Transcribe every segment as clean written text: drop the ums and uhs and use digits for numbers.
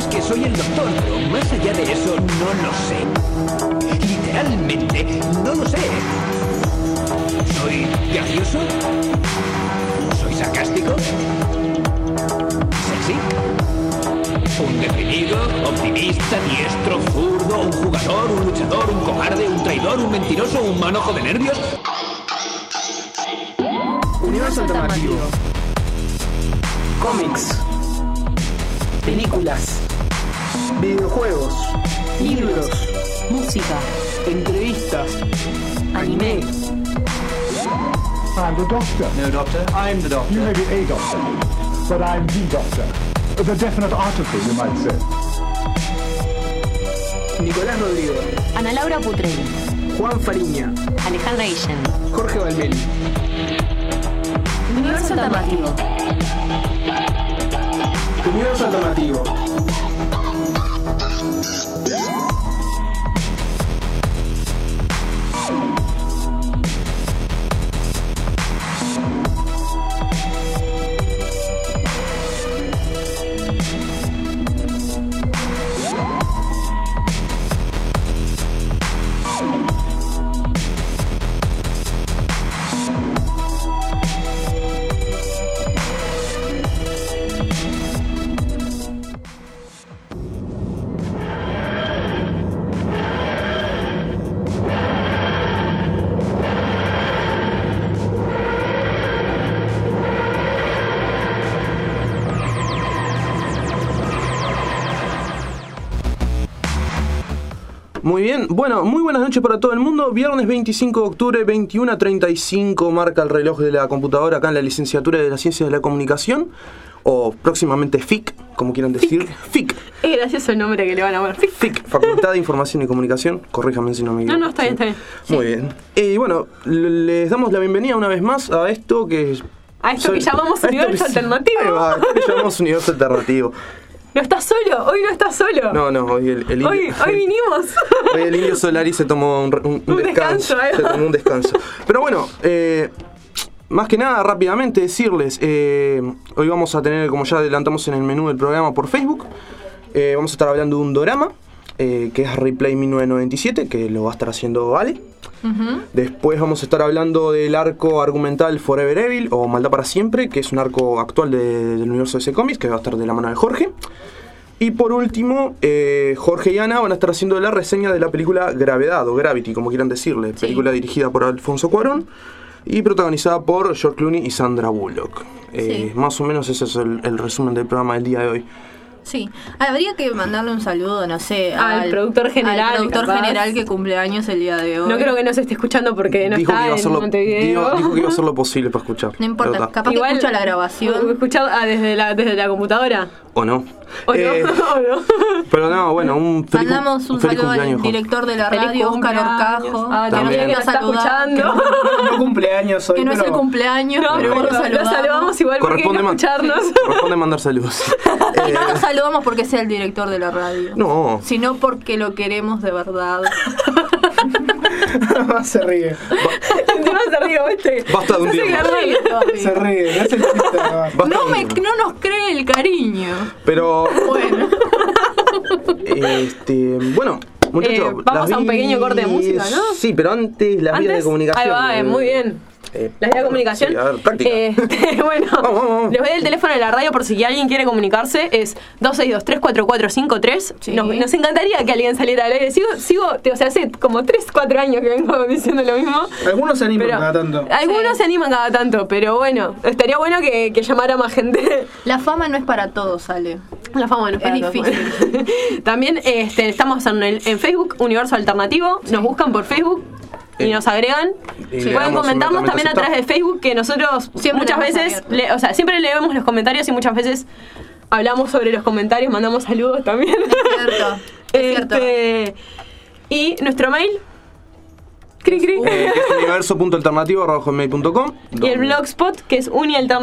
es que soy el doctor, pero más allá de eso no lo sé. Literalmente, no lo sé. ¿Soy gracioso? ¿Soy sarcástico? ¿Sexy? ¿Un deprimido? ¿Optimista? ¿Diestro? ¿Zurdo? ¿Un jugador? ¿Un luchador? ¿Un cobarde? ¿Un traidor? ¿Un mentiroso? ¿Un manojo de nervios? Universo alternativo. Cómics. Películas. Videojuegos. Libros. Música. Entrevistas. Anime. I'm the doctor. No, doctor. I'm the doctor. You may be a doctor, but I'm the doctor. The definite article, you might say. Nicolás Rodrigo. Ana Laura Putrelli. Juan Fariña. Alejandra Guillén. Jorge Valmeli. Universo alternativo. Universo alternativo. Muy bien, bueno, muy buenas noches para todo el mundo. Viernes 25 de octubre, 21:35, marca el reloj de la computadora acá en la licenciatura de las Ciencias de la Comunicación, o próximamente FIC, como quieran decir. FIC. Es gracioso el nombre que le van a poner. FIC, Facultad de Información y Comunicación. Corríjame si no me equivoco. No, está bien, está bien. Muy bien. Y bueno, les damos la bienvenida una vez más a esto que... A esto que llamamos Universo Alternativo. Ahí va, esto que llamamos Universo Alternativo. No estás solo, hoy no estás solo. No, hoy el indio, hoy vinimos. Hoy el Indio Solari se tomó un descanso. Se tomó un descanso. Pero bueno, más que nada, rápidamente decirles, hoy vamos a tener, como ya adelantamos en el menú del programa por Facebook, vamos a estar hablando de un dorama, que es Replay 1997, que lo va a estar haciendo Ale. Después vamos a estar hablando del arco argumental Forever Evil o Maldad para Siempre, que es un arco actual del universo de DC Comics, que va a estar de la mano de Jorge. Y por último, Jorge y Ana van a estar haciendo la reseña de la película Gravedad o Gravity, como quieran decirle, película dirigida por Alfonso Cuarón y protagonizada por George Clooney y Sandra Bullock. Más o menos ese es el resumen del programa del día de hoy. Sí, habría que mandarle un saludo, no sé, al productor general. Al productor general que cumple años el día de hoy. No creo que nos esté escuchando porque no dijo está en Montevideo. Dijo que iba a hacer lo posible para escuchar. No importa, capaz igual que escucha la grabación. ¿Escucha desde la computadora? ¿O no? ¿O no? Pero no, bueno, mandamos un saludo al director de la radio, Óscar Orcajo, que nos está escuchando. No cumpleaños hoy, que no es el cumpleaños, pero lo saludamos igual porque hay que escucharnos. Corresponde mandar saludos. Y no lo saludamos porque sea el director de la radio. No. Sino porque lo queremos de verdad. Se ríe. Encima se ríe, ¿viste? Basta de un día más. Se ríe, no es el chiste. No nos cree el cariño. Pero... Bueno. Bueno, muchachos, vamos a un pequeño corte de música, ¿no? Sí, pero antes las vías de comunicación. Ahí va, muy bien. La vías de comunicación. Sí, a ver, práctica. Bueno, vamos. Les voy a dar el teléfono de la radio por si alguien quiere comunicarse. Es 262-344-53. Sí. Nos encantaría que alguien saliera al aire. O sea, hace como 3-4 años que vengo diciendo lo mismo. Algunos se animan cada tanto. Algunos se animan cada tanto, pero bueno, estaría bueno que llamara más gente. La fama no es para todos, Ale. La fama no es para todos. Difícil. También estamos en Facebook, Universo Alternativo. Nos buscan por Facebook y nos agregan. Pueden comentarnos también a través de Facebook, que nosotros muchas veces siempre leemos los comentarios y muchas veces hablamos sobre los comentarios, mandamos saludos también. Es cierto. Y nuestro mail Cri, cri. Que es universo.alternativo@gmail.com. Y el blogspot, que es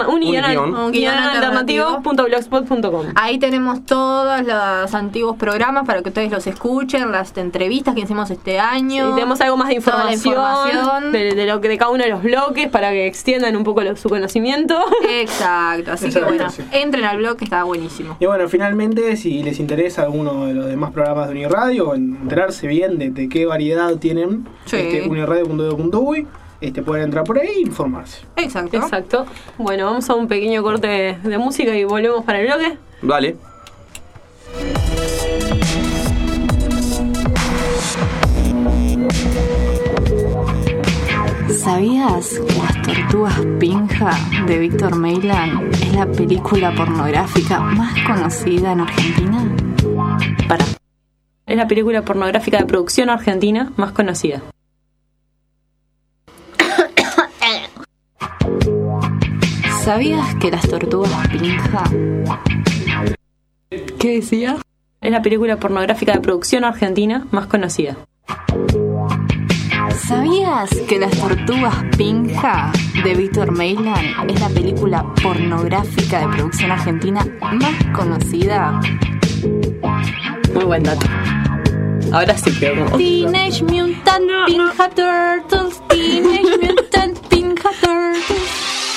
uni-alternativo.blogspot.com. Ahí tenemos todos los antiguos programas para que ustedes los escuchen, las entrevistas que hicimos este año. Sí, tenemos algo más de información, de lo que de cada uno de los bloques para que extiendan un poco su conocimiento. Exacto, así que bueno, entren al blog que está buenísimo. Y bueno, finalmente, si les interesa alguno de los demás programas de Uniradio, enterarse bien de qué variedad tienen, uniradio.edu.uy, pueden entrar por ahí e informarse. Exacto. Bueno, vamos a un pequeño corte de música y volvemos para el bloque. Vale. ¿Sabías que Las Tortugas Pinja de Víctor Meiland es la película pornográfica más conocida en Argentina? Es la película pornográfica de producción argentina más conocida. ¿Sabías que Las Tortugas Pinja? ¿Qué decía? Es la película pornográfica de producción argentina más conocida. ¿Sabías que Las Tortugas Pinja de Víctor Meiland es la película pornográfica de producción argentina más conocida? Muy buen dato. Ahora sí creo como... Teenage Mutant Ninja Turtles, Teenage Mutant Ninja Turtles.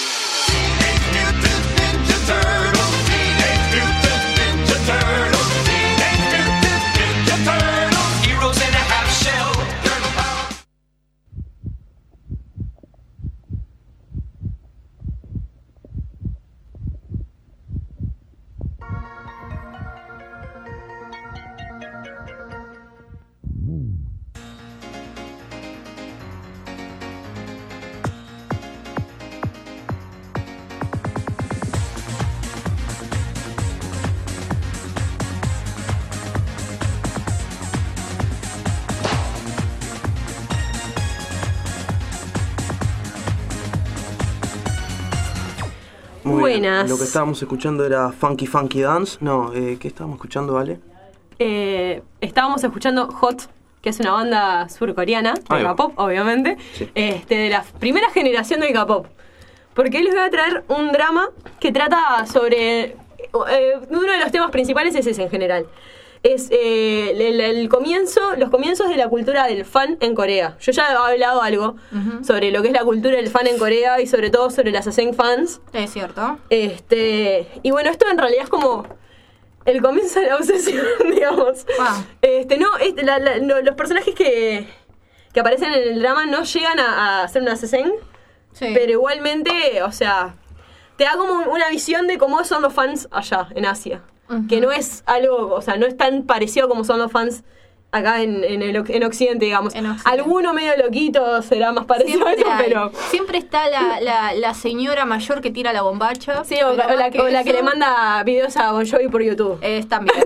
Buenas. Lo que estábamos escuchando era Funky Funky Dance. No, ¿qué estábamos escuchando, Vale? Estábamos escuchando Hot, que es una banda surcoreana de K-pop, obviamente, sí. De la primera generación del K-pop. Porque hoy les voy a traer un drama que trata sobre... uno de los temas principales es ese en general. Es los comienzos de la cultura del fan en Corea. Yo ya he hablado algo sobre lo que es la cultura del fan en Corea y sobre todo sobre las Asen fans. Es cierto. Y bueno, esto en realidad es como el comienzo de la obsesión, digamos. Wow. Los personajes que aparecen en el drama no llegan a ser una Asen, sí. Pero igualmente, o sea, te da como una visión de cómo son los fans allá, en Asia. Que no es algo, o sea, no es tan parecido como son los fans acá en Occidente, digamos. Alguno medio loquito será más parecido a eso, pero... Siempre está la señora mayor que tira la bombacha. Sí, o la que le manda videos a Bon Jovi por YouTube. También.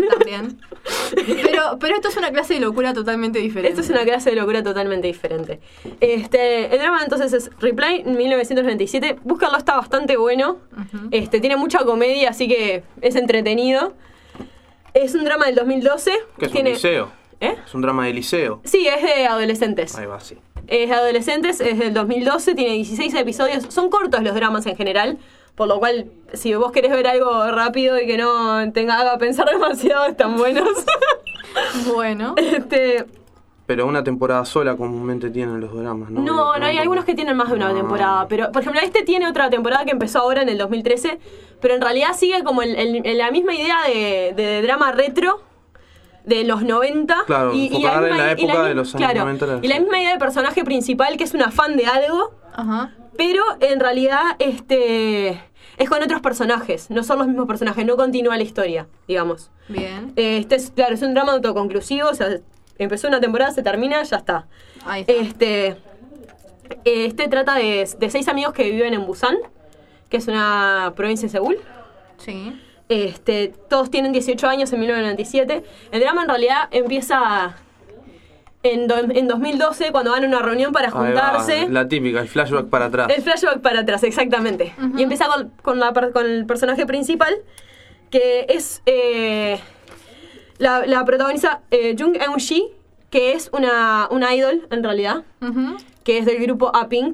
Pero esto es una clase de locura totalmente diferente. Esto es una clase de locura totalmente diferente. El drama entonces es Reply 1997. Búscalo, está bastante bueno. Tiene mucha comedia, así que es entretenido. Es un drama del 2012. ¿Qué es un liceo? Es un drama de liceo. Sí, es de adolescentes. Ahí va, sí. Es de adolescentes, es del 2012, tiene 16 episodios. Son cortos los dramas en general, por lo cual, si vos querés ver algo rápido y que no te haga pensar demasiado, están buenos. Bueno. Pero una temporada sola comúnmente tienen los dramas, ¿no? No, hay algunos que tienen más de una temporada. Pero, por ejemplo, tiene otra temporada que empezó ahora en el 2013, pero en realidad sigue como en la misma idea de drama retro de los 90. Claro, en la época de los años 90. Y la misma idea de personaje principal, que es una fan de algo, pero en realidad es con otros personajes, no son los mismos personajes, no continúa la historia, digamos. Bien. Es un drama autoconclusivo, o sea, empezó una temporada, se termina, ya está. Ahí está. Trata de 6 amigos que viven en Busan, que es una provincia de Seúl. Sí. Todos tienen 18 años en 1997. El drama en realidad empieza en 2012, cuando van a una reunión para juntarse. La típica, el flashback para atrás. El flashback para atrás, exactamente. Y empieza con el personaje principal, que es... La protagoniza Jung Eun-shi, que es una idol, en realidad, que es del grupo A-Pink.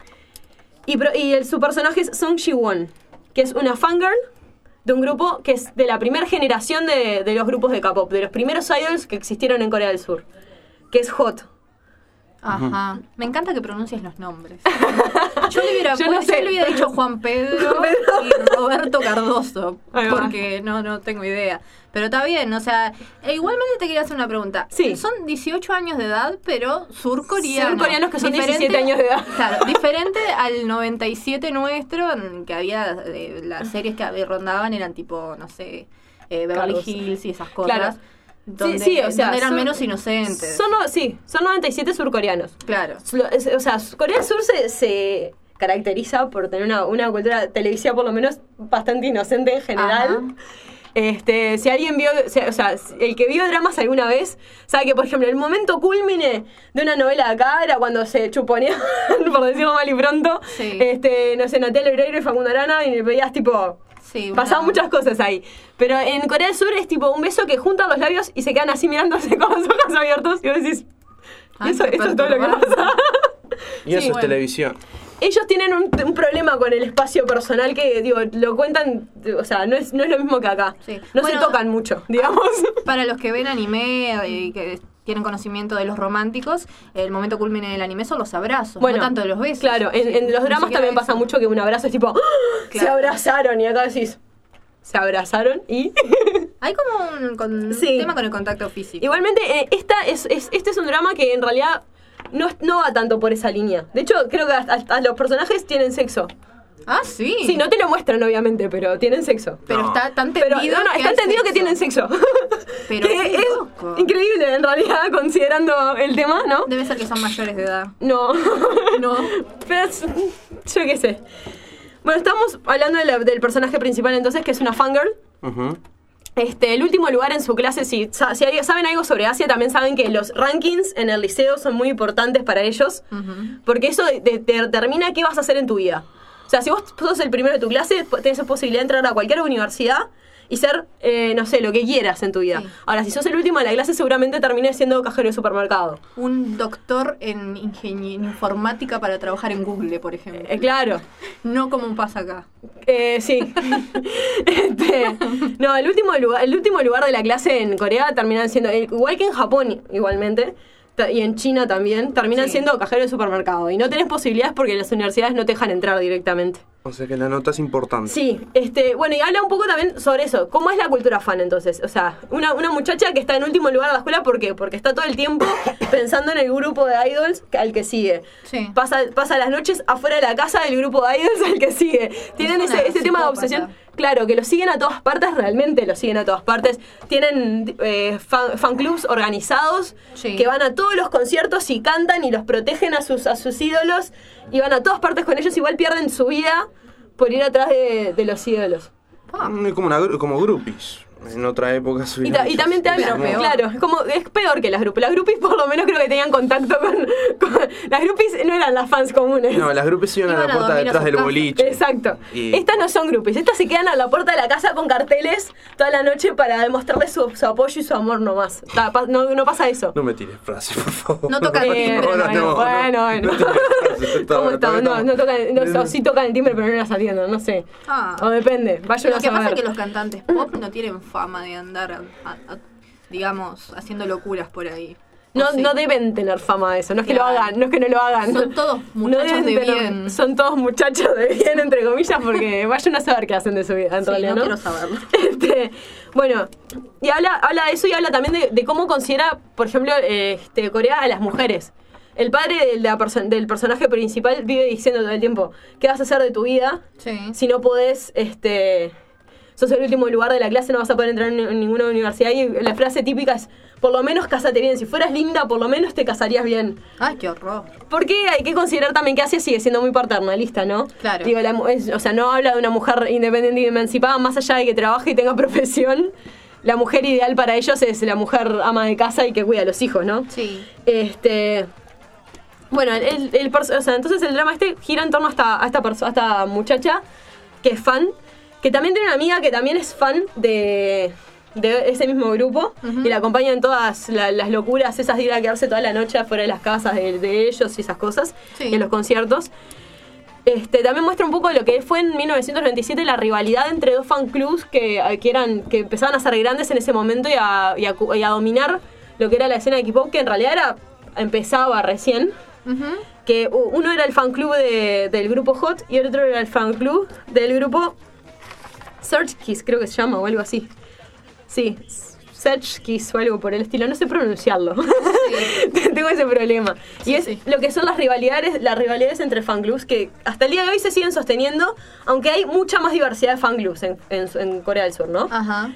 Y su personaje es Sung Ji-won, que es una fangirl de un grupo que es de la primera generación de los grupos de K-pop, de los primeros idols que existieron en Corea del Sur, que es HOT. Ajá. Me encanta que pronuncies los nombres. Yo le hubiera dicho Juan Pedro y Roberto Cardoso, porque no tengo idea. Pero está bien, o sea, igualmente te quería hacer una pregunta. Sí. Son 18 años de edad, pero surcoreanos. Surcoreanos que son 17 años de edad. Claro, diferente al 97 nuestro, que había las series que rondaban eran tipo, no sé, Beverly Hills y esas cosas. Claro. Donde, o sea, donde eran menos inocentes. Son 97 surcoreanos. Claro. O sea, Corea del Sur se caracteriza por tener una cultura televisiva por lo menos bastante inocente en general. Si alguien vio, o sea, el que vio dramas alguna vez, sabe que, por ejemplo, el momento cúlmine de una novela de acá era cuando se chuponeaban, por decirlo mal y pronto, no sé, Natalia Oreiro y Facundo Arana, y veías tipo... Sí, pasaban muchas cosas ahí. Pero en Corea del Sur es tipo un beso que juntan los labios y se quedan así mirándose con los ojos abiertos. Y vos decís, eso es todo lo que pasa. Y eso es televisión. Ellos tienen un problema con el espacio personal que, digo, lo cuentan, o sea, no es lo mismo que acá. Sí. No se tocan mucho, digamos. Para los que ven anime y que tienen conocimiento de los románticos, el momento culmine del anime son los abrazos, no tanto de los besos. Claro, en los dramas también pasa mucho que un abrazo es tipo, ¡oh! Claro. Se abrazaron, y acá decís, se abrazaron y... Hay como un tema con el contacto físico. Igualmente, este es un drama que en realidad no va tanto por esa línea. De hecho, creo que hasta los personajes tienen sexo. Ah, sí. Sí, no te lo muestran, obviamente, pero tienen sexo. Pero está tan entendido. Está entendido que tienen sexo. Pero que es increíble, en realidad, considerando el tema, ¿no? Debe ser que son mayores de edad. No. Pero yo qué sé. Bueno, estamos hablando del personaje principal, entonces, que es una fangirl. El último lugar en su clase, si saben algo sobre Asia, también saben que los rankings en el liceo son muy importantes para ellos. Porque eso determina qué vas a hacer en tu vida. O sea, si vos sos el primero de tu clase, tenés la posibilidad de entrar a cualquier universidad y ser, no sé, lo que quieras en tu vida. Sí. Ahora, si sos el último de la clase, seguramente termines siendo cajero de supermercado. Un doctor en informática para trabajar en Google, por ejemplo. Claro. No como pasa acá. Sí. No, el último lugar de la clase en Corea terminan siendo, igual que en Japón, igualmente, y en China también, terminan siendo cajero de supermercado. Y no tenés posibilidades porque las universidades no te dejan entrar directamente. O sea que la nota es importante. Sí, bueno, y habla un poco también sobre eso. ¿Cómo es la cultura fan entonces? O sea, una muchacha que está en último lugar de la escuela, ¿por qué? Porque está todo el tiempo pensando en el grupo de idols al que sigue. Sí. Pasa las noches afuera de la casa del grupo de idols al que sigue. Tienen ese tema de obsesión. Claro, que lo siguen a todas partes, realmente lo siguen a todas partes. Tienen fan clubs organizados que van a todos los conciertos y cantan y los protegen a sus ídolos y van a todas partes con ellos. Igual pierden su vida por ir atrás de los ídolos. Como groupies. En otra época y también te habla, claro, es peor que las groupies. Las groupies por lo menos creo que tenían contacto con las groupies no eran las fans comunes. No, las groupies iban a la puerta detrás del boliche. Exacto. Estas no son groupies, estas se quedan a la puerta de la casa con carteles toda la noche para demostrarles su apoyo y su amor nomás. No pasa eso. No me tires frases, por favor. No tocan el timbre. Bueno. ¿Cómo estamos? No, sí tocan el timbre, pero no las atienden, no sé. O depende. Lo que pasa es que los cantantes pop no tienen fama de andar, digamos, haciendo locuras por ahí. No deben tener fama de eso, no es que lo hagan, no es que no lo hagan. Son todos muchachos de bien. Son todos muchachos de bien, entre comillas, porque vayan a saber qué hacen de su vida, en realidad, ¿no? Quiero saberlo. Bueno, y habla de eso y habla también de cómo considera, por ejemplo, Corea a las mujeres. El padre del personaje principal vive diciendo todo el tiempo, ¿qué vas a hacer de tu vida? Si no podés, sos el último lugar de la clase, no vas a poder entrar en ninguna universidad. Y la frase típica es, por lo menos cásate bien. Si fueras linda, por lo menos te casarías bien. ¡Ay, qué horror! Porque hay que considerar también que Asia sigue siendo muy paternalista, ¿no? Claro. Digo, o sea, no habla de una mujer independiente y emancipada, más allá de que trabaje y tenga profesión. La mujer ideal para ellos es la mujer ama de casa y que cuida a los hijos, ¿no? Sí. Bueno, entonces el drama gira en torno a esta muchacha que es fan, que también tiene una amiga que también es fan de de ese mismo grupo y la acompaña en todas las locuras esas de ir a quedarse toda la noche afuera de las casas de ellos y esas cosas, y en los conciertos. También muestra un poco de lo que fue en 1997 la rivalidad entre dos fan clubs que empezaban a ser grandes en ese momento y a dominar lo que era la escena de K-pop, que en realidad empezaba recién. Que uno era el fan club del grupo Hot y el otro era el fan club del grupo Search Kiss, creo que se llama, o algo así. Sí, Search Kiss o algo por el estilo, no sé pronunciarlo. Sí. Tengo ese problema. Sí, y es lo que son las rivalidades entre fan clubs que hasta el día de hoy se siguen sosteniendo, aunque hay mucha más diversidad de fan clubs en Corea del Sur, ¿no? Ajá.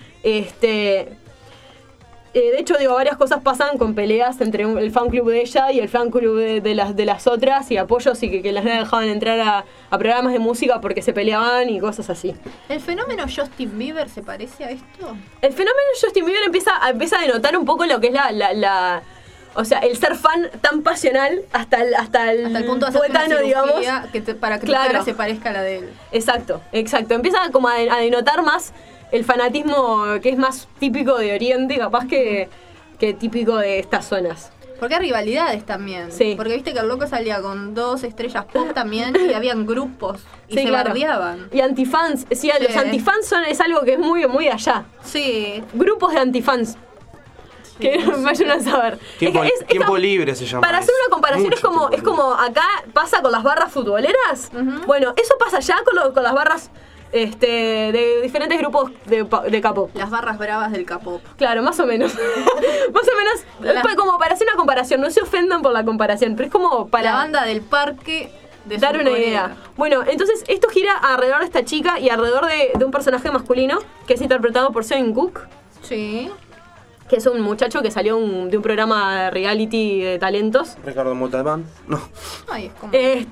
De hecho, varias cosas pasan con peleas entre el fan club de ella y el fan club de las otras, y apoyos y que las dejaban entrar a programas de música porque se peleaban y cosas así. ¿El fenómeno Justin Bieber se parece a esto? El fenómeno Justin Bieber empieza a denotar un poco lo que es o sea, el ser fan tan pasional hasta el punto de poetano, digamos. Para que tu cara se parezca a la de él. Exacto. Empieza como a denotar más el fanatismo que es más típico de Oriente, capaz que típico de estas zonas. Porque hay rivalidades también. Sí. Porque viste que el loco salía con 2 estrellas pop también y habían grupos y se bardeaban. Y antifans. Sí, los antifans es algo que es muy, muy allá. Sí. Grupos de antifans. Que vayan a saber. Tiempo libre se llama. Para hacer una comparación, es como acá pasa con las barras futboleras. Bueno, eso pasa allá con las barras de diferentes grupos de K-pop. Las barras bravas del K-pop. Claro, más o menos. Más o menos, como para hacer una comparación. No se ofendan por la comparación, pero es como para... La banda del parque de dar una idea. Bueno, entonces esto gira alrededor de esta chica y alrededor de un personaje masculino que es interpretado por Seung-kook. Sí. Que es un muchacho que salió de un programa de reality de talentos. Ricardo Montalbán. No. Ay, es como...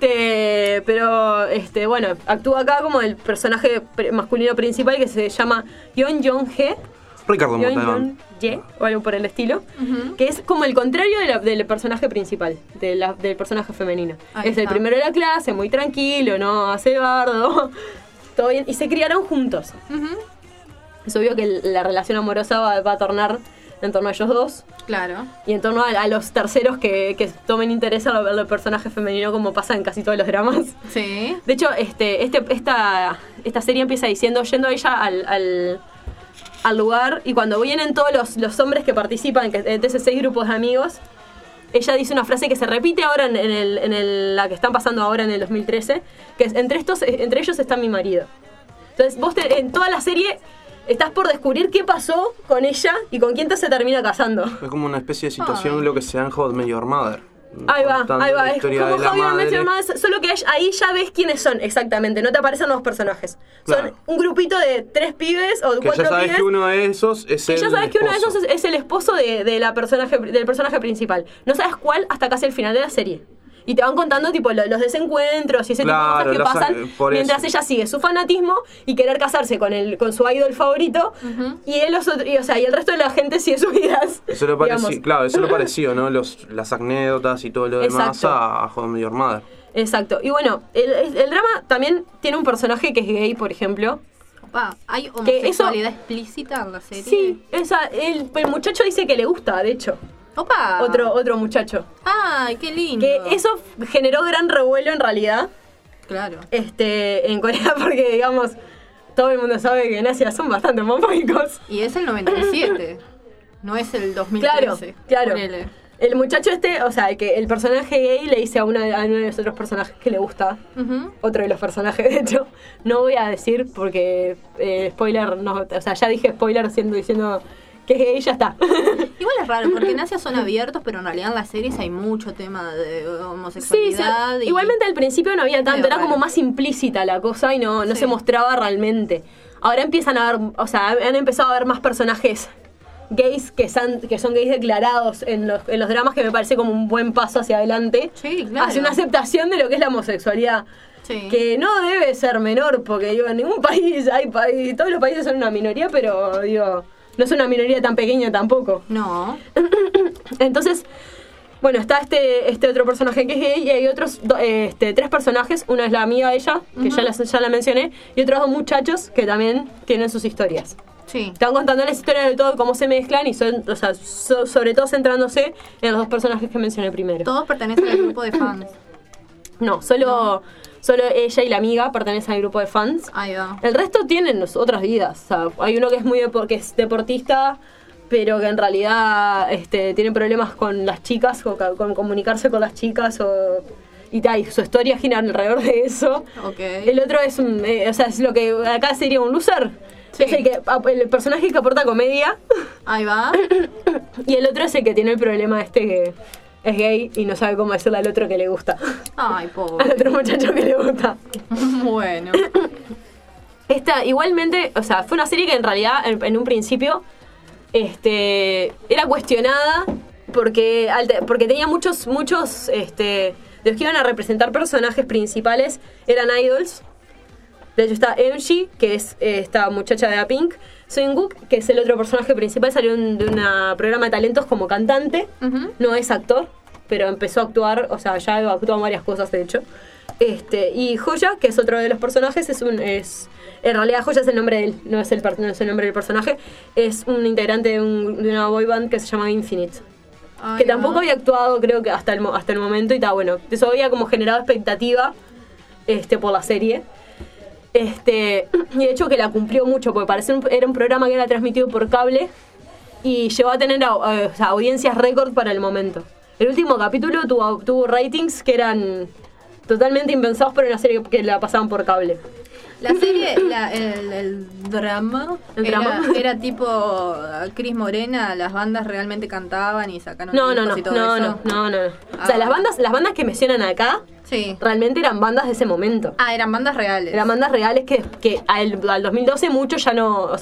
Pero, bueno, actúa acá como el personaje masculino principal que se llama Yeon Jong-hye. Ricardo Montalbán. O algo por el estilo. Que es como el contrario del personaje principal, del personaje femenino. Es el primero de la clase, muy tranquilo, no hace bardo. Todo bien. Y se criaron juntos. Es obvio que la relación amorosa va a tornar en torno a ellos dos. Claro. Y en torno a los terceros que tomen interés a los personajes femeninos, como pasa en casi todos los dramas. Sí. De hecho, esta serie empieza diciendo, yendo ella al lugar, y cuando vienen todos los hombres que participan de esos 6 grupos de amigos, ella dice una frase que se repite ahora en la que están pasando ahora en el 2013, que es, entre ellos está mi marido. Entonces vos en toda la serie estás por descubrir qué pasó con ella y con quién se termina casando. Es como una especie de situación lo que se da en How I Met Your Mother. Ahí va. Es como How I Met Your Mother, solo que ahí ya ves quiénes son exactamente, no te aparecen los personajes. Claro. Son un grupito de 3 pibes o 4 pibes. Ya sabes que uno de esos es el esposo. Ya sabes que uno de esos es el esposo del personaje principal. No sabes cuál hasta casi el final de la serie. Y te van contando tipo los desencuentros y ese tipo de cosas que pasan mientras ella sigue su fanatismo y querer casarse con su idol favorito, y él y el resto de la gente sigue sus vidas. Eso lo pareció, claro, eso lo pareció, ¿no? Las anécdotas y todo lo demás a How I Met Your Mother. Exacto. Y bueno, el drama también tiene un personaje que es gay, por ejemplo. ¿Hay homosexualidad explícita en la serie? Sí, el muchacho dice que le gusta, de hecho. ¡Opa! Otro muchacho. ¡Ay, qué lindo! Que eso generó gran revuelo en realidad. Claro. En Corea, porque digamos, todo el mundo sabe que en Asia son bastante homofóbicos. Y es el 97, no es el 2013. Claro. Ponele. El muchacho el personaje gay le dice a uno de los otros personajes que le gusta. Otro de los personajes, de hecho. No voy a decir porque spoiler, no, ya dije spoiler diciendo que es gay, ya está. Igual es raro, porque en Asia son abiertos, pero en realidad en las series hay mucho tema de homosexualidad. Sí, igualmente al principio no había tanto, era como más implícita la cosa y no se mostraba realmente. Ahora empiezan a haber, han empezado a haber más personajes gays que son gays declarados en los dramas, que me parece como un buen paso hacia adelante. Sí, claro. Hacia una aceptación de lo que es la homosexualidad. Sí. Que no debe ser menor, porque en ningún país todos los países son una minoría, pero no es una minoría tan pequeña tampoco. No. Entonces, bueno, está este otro personaje que es gay, y hay otros 3 personajes. Una es la amiga de ella, que ya la mencioné, y otros 2 muchachos que también tienen sus historias. Sí. Están contando las historias de todo, cómo se mezclan y son, o sea, sobre todo centrándose en los dos personajes que mencioné primero. ¿Todos pertenecen al grupo de fans? No, solo ella y la amiga pertenecen al grupo de fans. Ahí va. El resto tienen otras vidas. O sea, hay uno que es que es deportista, pero que en realidad tiene problemas con las chicas, con comunicarse con las chicas y su historia gira alrededor de eso. Okay. El otro es es lo que acá sería un loser. Sí. Es el personaje que aporta comedia. Ahí va. Y el otro es el que tiene el problema que es gay y no sabe cómo decirle al otro que le gusta. Ay, pobre. Al otro muchacho que le gusta. Bueno. Esta, igualmente, o sea, fue una serie que en realidad, en un principio, era cuestionada porque tenía muchos de los que iban a representar personajes principales eran idols. De hecho está MG, que es esta muchacha de A-Pink. Seunguk, que es el otro personaje principal, salió de un programa de talentos como cantante. No es actor, pero empezó a actuar, o sea, ya actuó en varias cosas, de hecho. Y Joya, que es otro de los personajes, en realidad Joya es el nombre de él, no es el nombre del personaje. Es un integrante de una boy band que se llama Infinite. Que tampoco había actuado, creo que hasta el momento, y está bueno. Eso había como generado expectativa por la serie. Y de hecho que la cumplió mucho, porque era un programa que era transmitido por cable y llegó a tener audiencias récord para el momento. El último capítulo tuvo ratings que eran totalmente impensados para una serie que la pasaban por cable. La serie, el drama, era tipo Cris Morena, las bandas realmente cantaban y sacaron discos y todo eso. No. O sea, las bandas que mencionan acá, sí, realmente eran bandas de ese momento. Ah, eran bandas reales. Eran bandas reales que al 2012 muchos ya no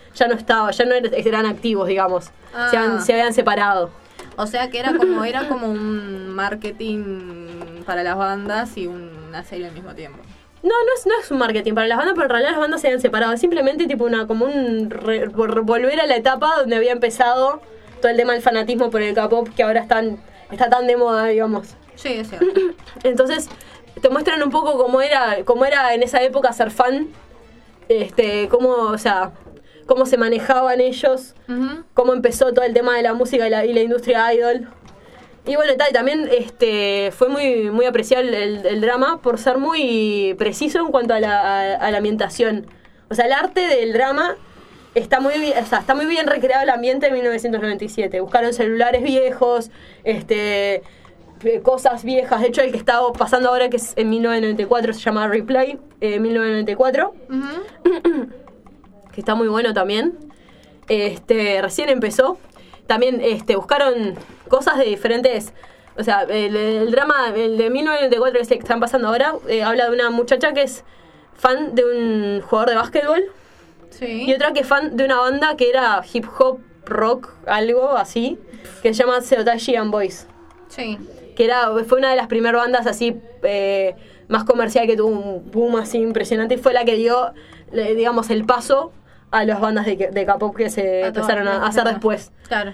eran activos, digamos. Se habían separado. O sea que era como un marketing para las bandas y una serie al mismo tiempo. No es un marketing para las bandas, pero en realidad las bandas se habían separado. Es simplemente tipo volver a la etapa donde había empezado todo el tema del fanatismo por el K-pop, que ahora está tan de moda, digamos. Sí, es cierto. Entonces, te muestran un poco cómo era en esa época ser fan, cómo se manejaban ellos, cómo empezó todo el tema de la música y la industria idol. Y bueno, también fue muy, muy apreciado el drama por ser muy preciso en cuanto a la ambientación. O sea, el arte del drama está muy bien recreado el ambiente de 1997. Buscaron celulares viejos, cosas viejas. De hecho, el que estaba pasando ahora, que es en 1994, se llama Replay, 1994. Que está muy bueno también. Recién empezó. También buscaron cosas de diferentes. O sea, el drama, el de 1994 que están pasando ahora, habla de una muchacha que es fan de un jugador de básquetbol. Sí. Y otra que es fan de una banda que era hip hop, rock, algo así, que se llama Seotachi and Boys. Sí. Que fue una de las primeras bandas así más comercial, que tuvo un boom así impresionante, y fue la que dio, digamos, el paso a las bandas de K-pop que se empezaron a hacer después. Claro.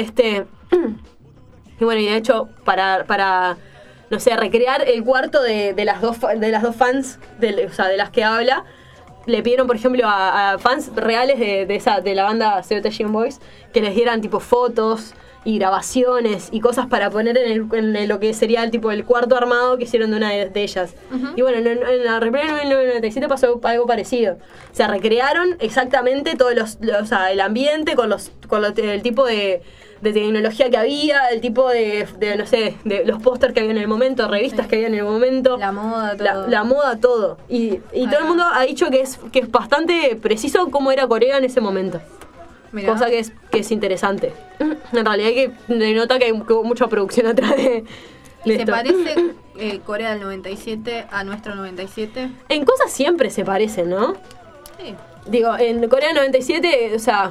Y bueno, y de hecho, para no sé, recrear el cuarto de las dos fans, de las que habla, le pidieron, por ejemplo, a fans reales de la banda Seotachi and Boys que les dieran tipo fotos y grabaciones y cosas para poner en lo que sería el cuarto armado que hicieron de una de ellas. Y bueno, en la Replay 1997 pasó algo parecido. O sea, recrearon exactamente todo el ambiente con el tipo de tecnología que había, el tipo de los pósters que había en el momento, revistas que había en el momento. La moda, todo. La moda, todo. Y todo el mundo ha dicho que es bastante preciso cómo era Corea en ese momento. Mirá. Cosa que es interesante. En realidad que denota que hubo mucha producción atrás de ¿Se parece Corea del 97 a nuestro 97? En cosas siempre se parecen, ¿no? Sí. Digo, en Corea del 97, o sea,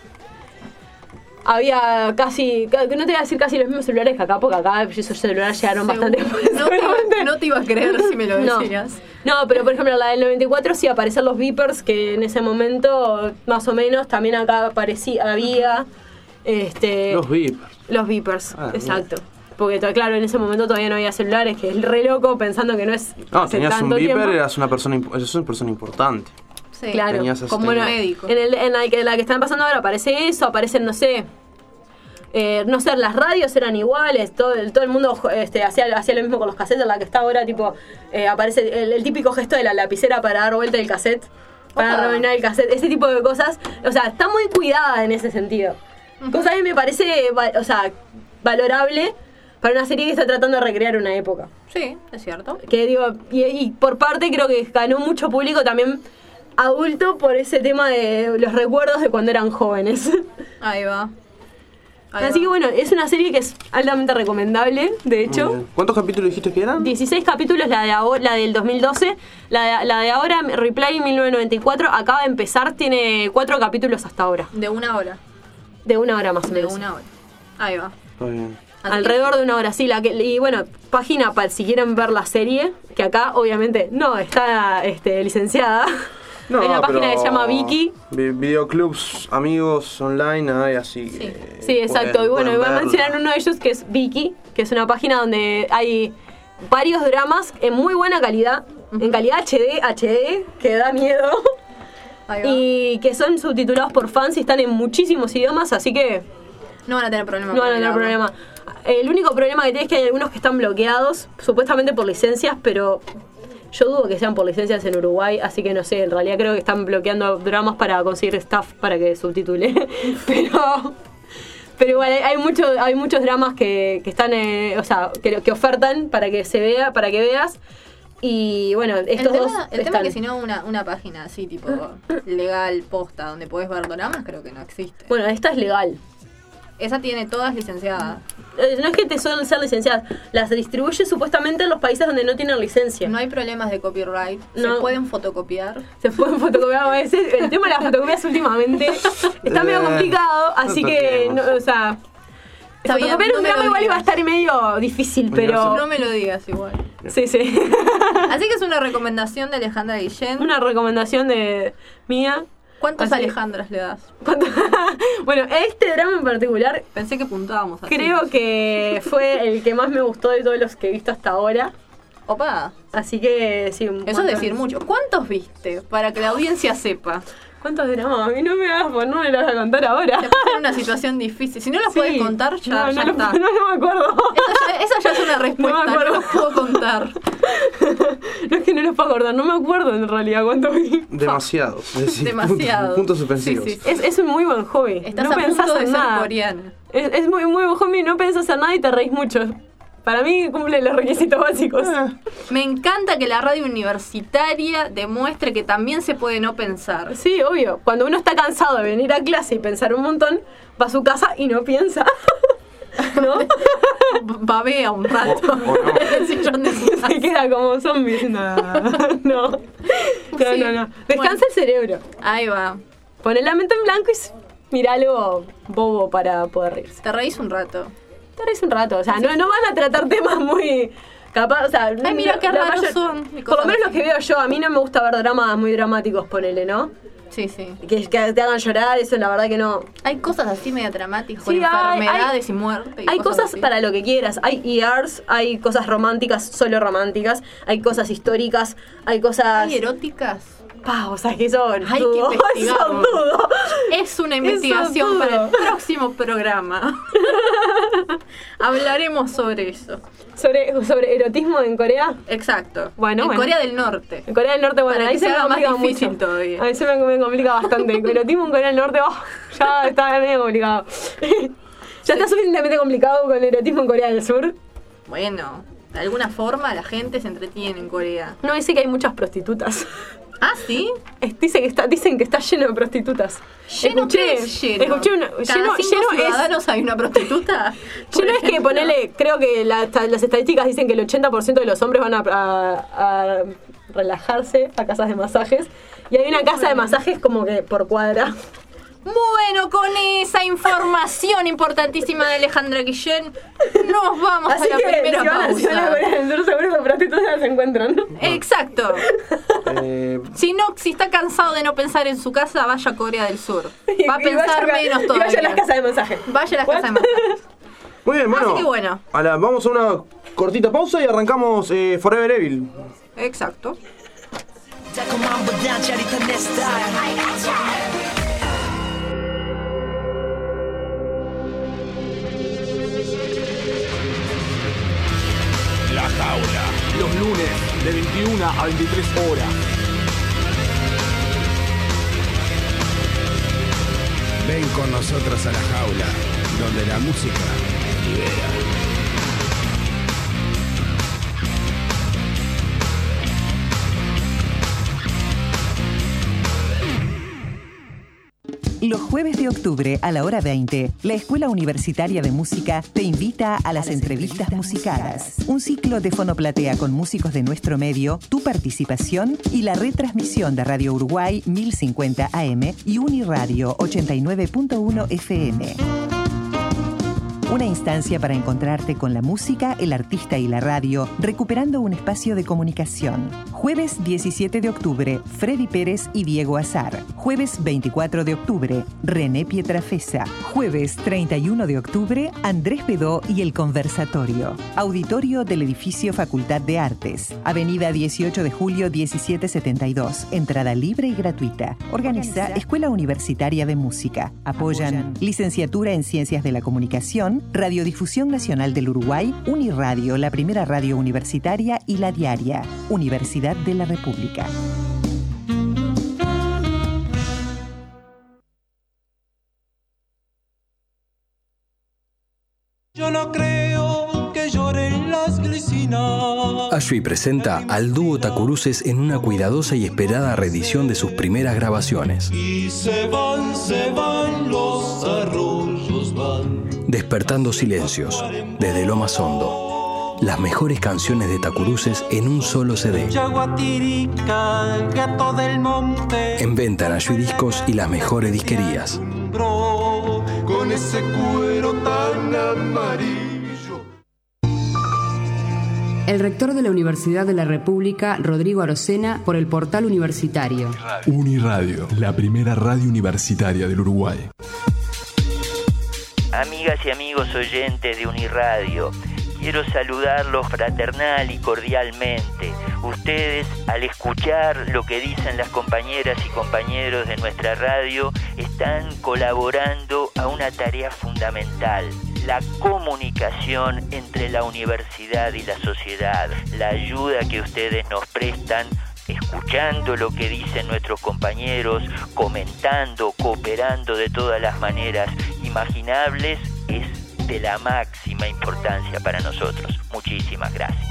había casi, no te voy a decir casi los mismos celulares que acá, porque acá esos celulares llegaron bastante. No te iba a creer si me lo decías. No, pero por ejemplo la del 94 sí aparecían los beepers, que en ese momento más o menos también acá había los beepers, exacto. Porque claro, en ese momento todavía no había celulares, que es re loco pensando que no es. No, tenías un beeper, eras una persona importante. Sí, claro. Como médico. En la que están pasando ahora aparece eso, aparecen, no sé, las radios eran iguales, todo el mundo hacía lo mismo con los cassettes. En la que está ahora, tipo, aparece el típico gesto de la lapicera para dar vuelta el cassette, para rebobinar el cassette, ese tipo de cosas. O sea, está muy cuidada en ese sentido. Cosa que me parece, valorable para una serie que está tratando de recrear una época. Sí, es cierto. Que digo, y por parte creo que ganó mucho público también adulto por ese tema de los recuerdos de cuando eran jóvenes. Ahí va. Así que bueno, es una serie que es altamente recomendable, de hecho. ¿Cuántos capítulos dijiste que eran? 16 capítulos, la del 2012. La de ahora, Replay 1994, acaba de empezar, tiene 4 capítulos hasta ahora. De 1 hora. De 1 hora más o menos. De 1 hora. Ahí va. Está bien. Alrededor de 1 hora, sí. Y bueno, página para si quieren ver la serie, que acá obviamente no está licenciada. No, hay una página que se llama Viki. Videoclubs, amigos online, hay así. Sí, exacto. Y bueno, voy a mencionar uno de ellos que es Viki, que es una página donde hay varios dramas en muy buena calidad, en calidad HD, que da miedo. Y que son subtitulados por fans y están en muchísimos idiomas, así que no van a tener problema. No van a tener problema. El único problema que tiene es que hay algunos que están bloqueados, supuestamente por licencias, pero yo dudo que sean por licencias en Uruguay, así que no sé, en realidad creo que están bloqueando dramas para conseguir staff para que subtitule. Pero igual hay muchos dramas que están, que ofertan para que se vea, para que veas. Y bueno, estos el tema es que si no una página así tipo legal, posta, donde podés ver dramas, creo que no existe. Bueno, esta es legal. Esa tiene todas licenciadas. No es que te suelen ser licenciadas, las distribuye supuestamente en los países donde no tienen licencia. No hay problemas de copyright, no. Se pueden fotocopiar. A veces. El tema de las fotocopias últimamente está medio complicado, así que, fotocopiar un drama igual iba a estar medio difícil, pero no me lo digas igual. Sí. Así que es una recomendación de Alejandra Guillén. Una recomendación de mía. ¿Cuántas Alejandras le das? Bueno, este drama en particular, pensé que puntábamos así. Creo que fue el que más me gustó de todos los que he visto hasta ahora. Opa. Así que sí. Eso es decir mucho. ¿Cuántos viste? Para que la audiencia sepa. ¿Cuántos dramas? A mí no me vas a contar ahora. Te pones en una situación difícil. Si no los puedes contar, ya está. No me acuerdo. Esa ya es una respuesta. No los puedo contar. No es que no los puedo acordar. No me acuerdo en realidad cuánto vi. Demasiados. Demasiado. Puntos suspensivos. Sí. Es un muy buen hobby. Estás no a pensás punto de en ser nada. coreana. Es muy buen hobby. No pensás en nada y te reís mucho. Para mí cumple los requisitos básicos. Me encanta que la radio universitaria demuestre que también se puede no pensar. Sí, obvio. Cuando uno está cansado de venir a clase y pensar un montón, va a su casa y no piensa. ¿No? Babea un rato. Se queda como zombies. No. Descansa el cerebro. Ahí va. Pone la mente en blanco y mira algo bobo para poder reírse. Te reís un rato. O sea, no van a tratar temas muy capaz, o sea, ay, mira qué raros son. Por lo menos los que veo yo, a mí no me gusta ver dramas muy dramáticos, ponele, ¿no? Sí. Que te hagan llorar, eso la verdad que no. Hay cosas así medio dramáticas, con enfermedades y muerte. Hay cosas para lo que quieras. Hay ERs, hay cosas románticas, solo románticas. Hay cosas históricas, hay cosas... ¿Hay eróticas? O sea, que son dudo. Es una investigación para el próximo programa. Hablaremos sobre eso. ¿Sobre erotismo en Corea? Exacto. Bueno. Corea del Norte. En Corea del Norte, bueno, ahí se me complica más difícil mucho. Todavía. A mí se me complica bastante. El erotismo en Corea del Norte, ya está medio complicado. Ya está suficientemente complicado con el erotismo en Corea del Sur. Bueno, de alguna forma la gente se entretiene en Corea. No, dice que hay muchas prostitutas. ¿Ah, sí? Dicen que está lleno de prostitutas. Escuché Cada 5 ciudadanos hay una prostituta. Lleno es que ponele, creo que las estadísticas dicen que el 80% de los hombres van a relajarse a casas de masajes. Y hay una casa de masajes como que por cuadra. Bueno, con esa información importantísima de Alejandra Guillén, nos vamos a la primera pausa. Si van a Corea del Sur, seguro que prostitutas las encuentran. Exacto. Si está cansado de no pensar en su casa, vaya a Corea del Sur. Va a pensar menos todavía. Vaya a las casas de masaje. Vaya a las casas de masaje. Muy bien, bueno. Así que bueno. Vamos a una cortita pausa y arrancamos Forever Evil. Exacto. La Jaula. Los lunes de 21 a 23 horas. Ven con nosotros a La Jaula, donde la música libera. Los jueves de octubre a la hora 20, la Escuela Universitaria de Música te invita a las entrevistas musicadas. Un ciclo de fonoplatea con músicos de nuestro medio, tu participación y la retransmisión de Radio Uruguay 1050 AM y Uniradio 89.1 FM. Una instancia para encontrarte con la música, el artista y la radio, recuperando un espacio de comunicación. Jueves 17 de octubre, Freddy Pérez y Diego Azar. Jueves 24 de octubre, René Pietrafesa. Jueves 31 de octubre, Andrés Bedó y El Conversatorio. Auditorio del edificio Facultad de Artes. Avenida 18 de julio 1772. Entrada libre y gratuita. Organiza Escuela Universitaria de Música. Apoyan Licenciatura en Ciencias de la Comunicación, Radiodifusión Nacional del Uruguay, Uniradio, la primera radio universitaria y La Diaria, Universidad de la República. Yo no creo que lloren las glicinas. Ashby presenta al dúo Tacuruces en una cuidadosa y esperada reedición de sus primeras grabaciones. Y se van, los arroyos van. Despertando silencios, desde lo más hondo. Las mejores canciones de Tacuruces en un solo CD. Yaguatirica, gato del monte. En venta en Ashby Discos y las mejores disquerías. Con ese cuero tan amarillo. El rector de la Universidad de la República, Rodrigo Arocena, por el portal universitario. Uniradio, la primera radio universitaria del Uruguay. Amigas y amigos oyentes de Uniradio, quiero saludarlos fraternal y cordialmente. Ustedes, al escuchar lo que dicen las compañeras y compañeros de nuestra radio, están colaborando a una tarea fundamental: la comunicación entre la universidad y la sociedad. La ayuda que ustedes nos prestan, escuchando lo que dicen nuestros compañeros, comentando, cooperando de todas las maneras imaginables, es de la máxima importancia para nosotros. Muchísimas gracias.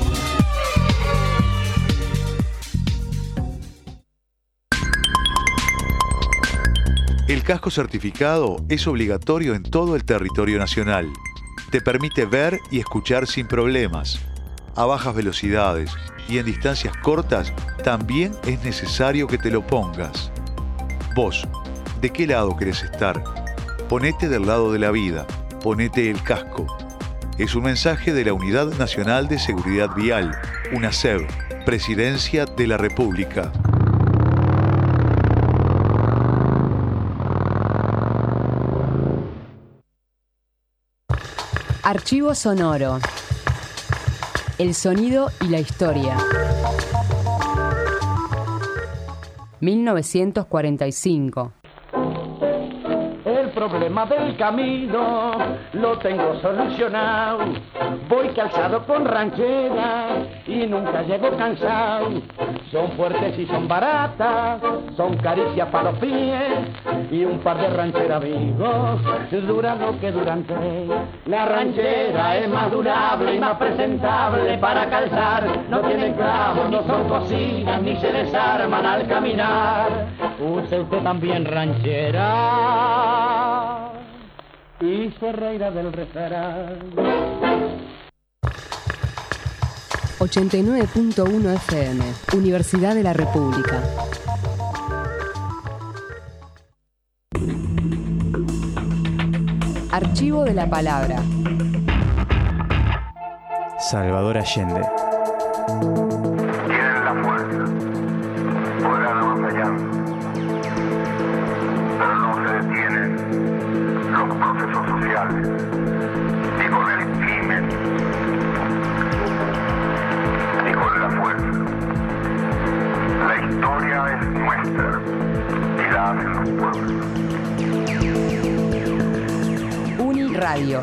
El casco certificado es obligatorio en todo el territorio nacional. Te permite ver y escuchar sin problemas. A bajas velocidades y en distancias cortas también es necesario que te lo pongas. Vos, ¿de qué lado querés estar? Ponete del lado de la vida. Ponete el casco. Es un mensaje de la Unidad Nacional de Seguridad Vial, UNASEV, Presidencia de la República. Archivo sonoro. El sonido y la historia. 1945. El problema del camino lo tengo solucionado. Voy calzado con ranchera y nunca llego cansado. Son fuertes y son baratas, son caricias para los pies y un par de rancheras amigos duran lo que duran tres. La ranchera es más durable y más presentable para calzar. No tienen clavos, no son cocinas ni se desarman al caminar. Usted también ranchera y se reirá del refrán. 89.1 FM, Universidad de la República. Archivo de la Palabra. Salvador Allende. Tienen la fuerza, podrán avasallar, pero no se detienen los procesos sociales, ni con el crimen, ni con la fuerza. La Radio.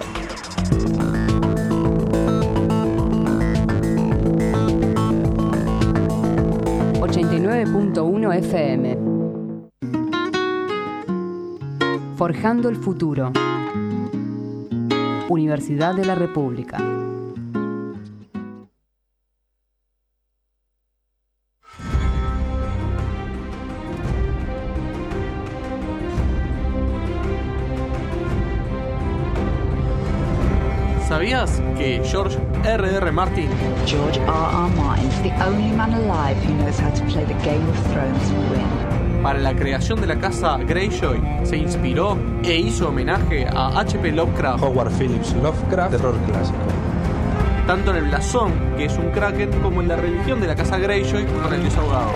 ...89.1 FM. Forjando el futuro. Universidad de la República. ¿Sabías que George R.R. Martin, George R.R. Martin, the only man alive who knows how to play the Game of Thrones and win, para la creación de la casa Greyjoy, se inspiró e hizo homenaje a H.P. Lovecraft, Howard Phillips Lovecraft, terror clásico, tanto en el blasón, que es un kraken, como en la religión de la casa Greyjoy con el dios ahogado?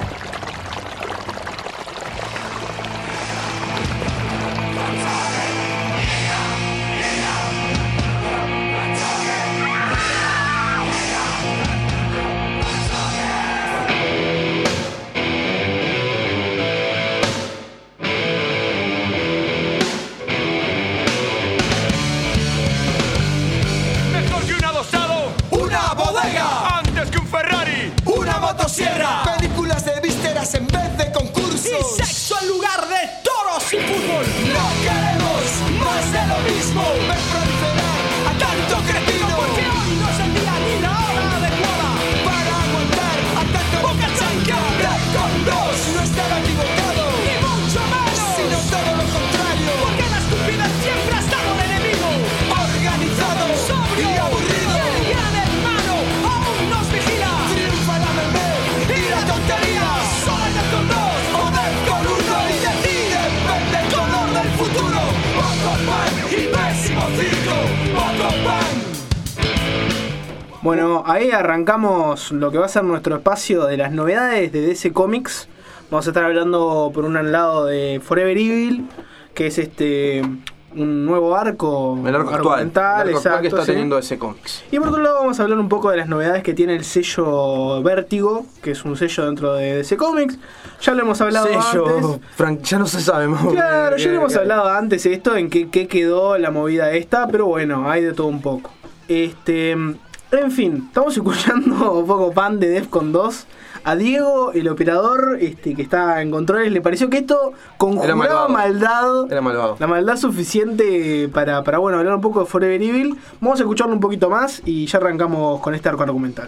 Películas de vísceras en vez de concursos. Y sexo en lugar de toros y fútbol. No queremos más de lo mismo. Ver proliferar a tanto cretino. Porque hoy no es el día ni la hora adecuada para aguantar a tanta boca chanca. Black con dos no estaba equivocado, ni mucho menos, sino todo lo contrario. Porque la estupidez siempre ha estado el enemigo organizado, sobrio y aburrido. Y el gran hermano aún nos vigila. Triunfa la meme y la tontería. Solo el Death con dos o Death con uno. Y decide depende el color del futuro. Poco pan y pésimo circo. Poco pan. Bueno, ahí arrancamos lo que va a ser nuestro espacio de las novedades de DC Comics. Vamos a estar hablando por un lado de Forever Evil, que es un nuevo arco. El arco actual. Exacto, que está teniendo DC Comics. Y por otro lado vamos a hablar un poco de las novedades que tiene el sello Vértigo, que es un sello dentro de DC Comics. Ya lo hemos hablado antes. Frank, ya no se sabe. Claro, ya lo hemos hablado antes esto, en qué quedó la movida esta, pero bueno, hay de todo un poco. En fin, estamos escuchando un poco pan de Defcon 2. A Diego, el operador que está en controles, le pareció que esto conjuraba maldad. Era malvado. La maldad suficiente para hablar un poco de Forever Evil. Vamos a escucharlo un poquito más y ya arrancamos con este arco argumental.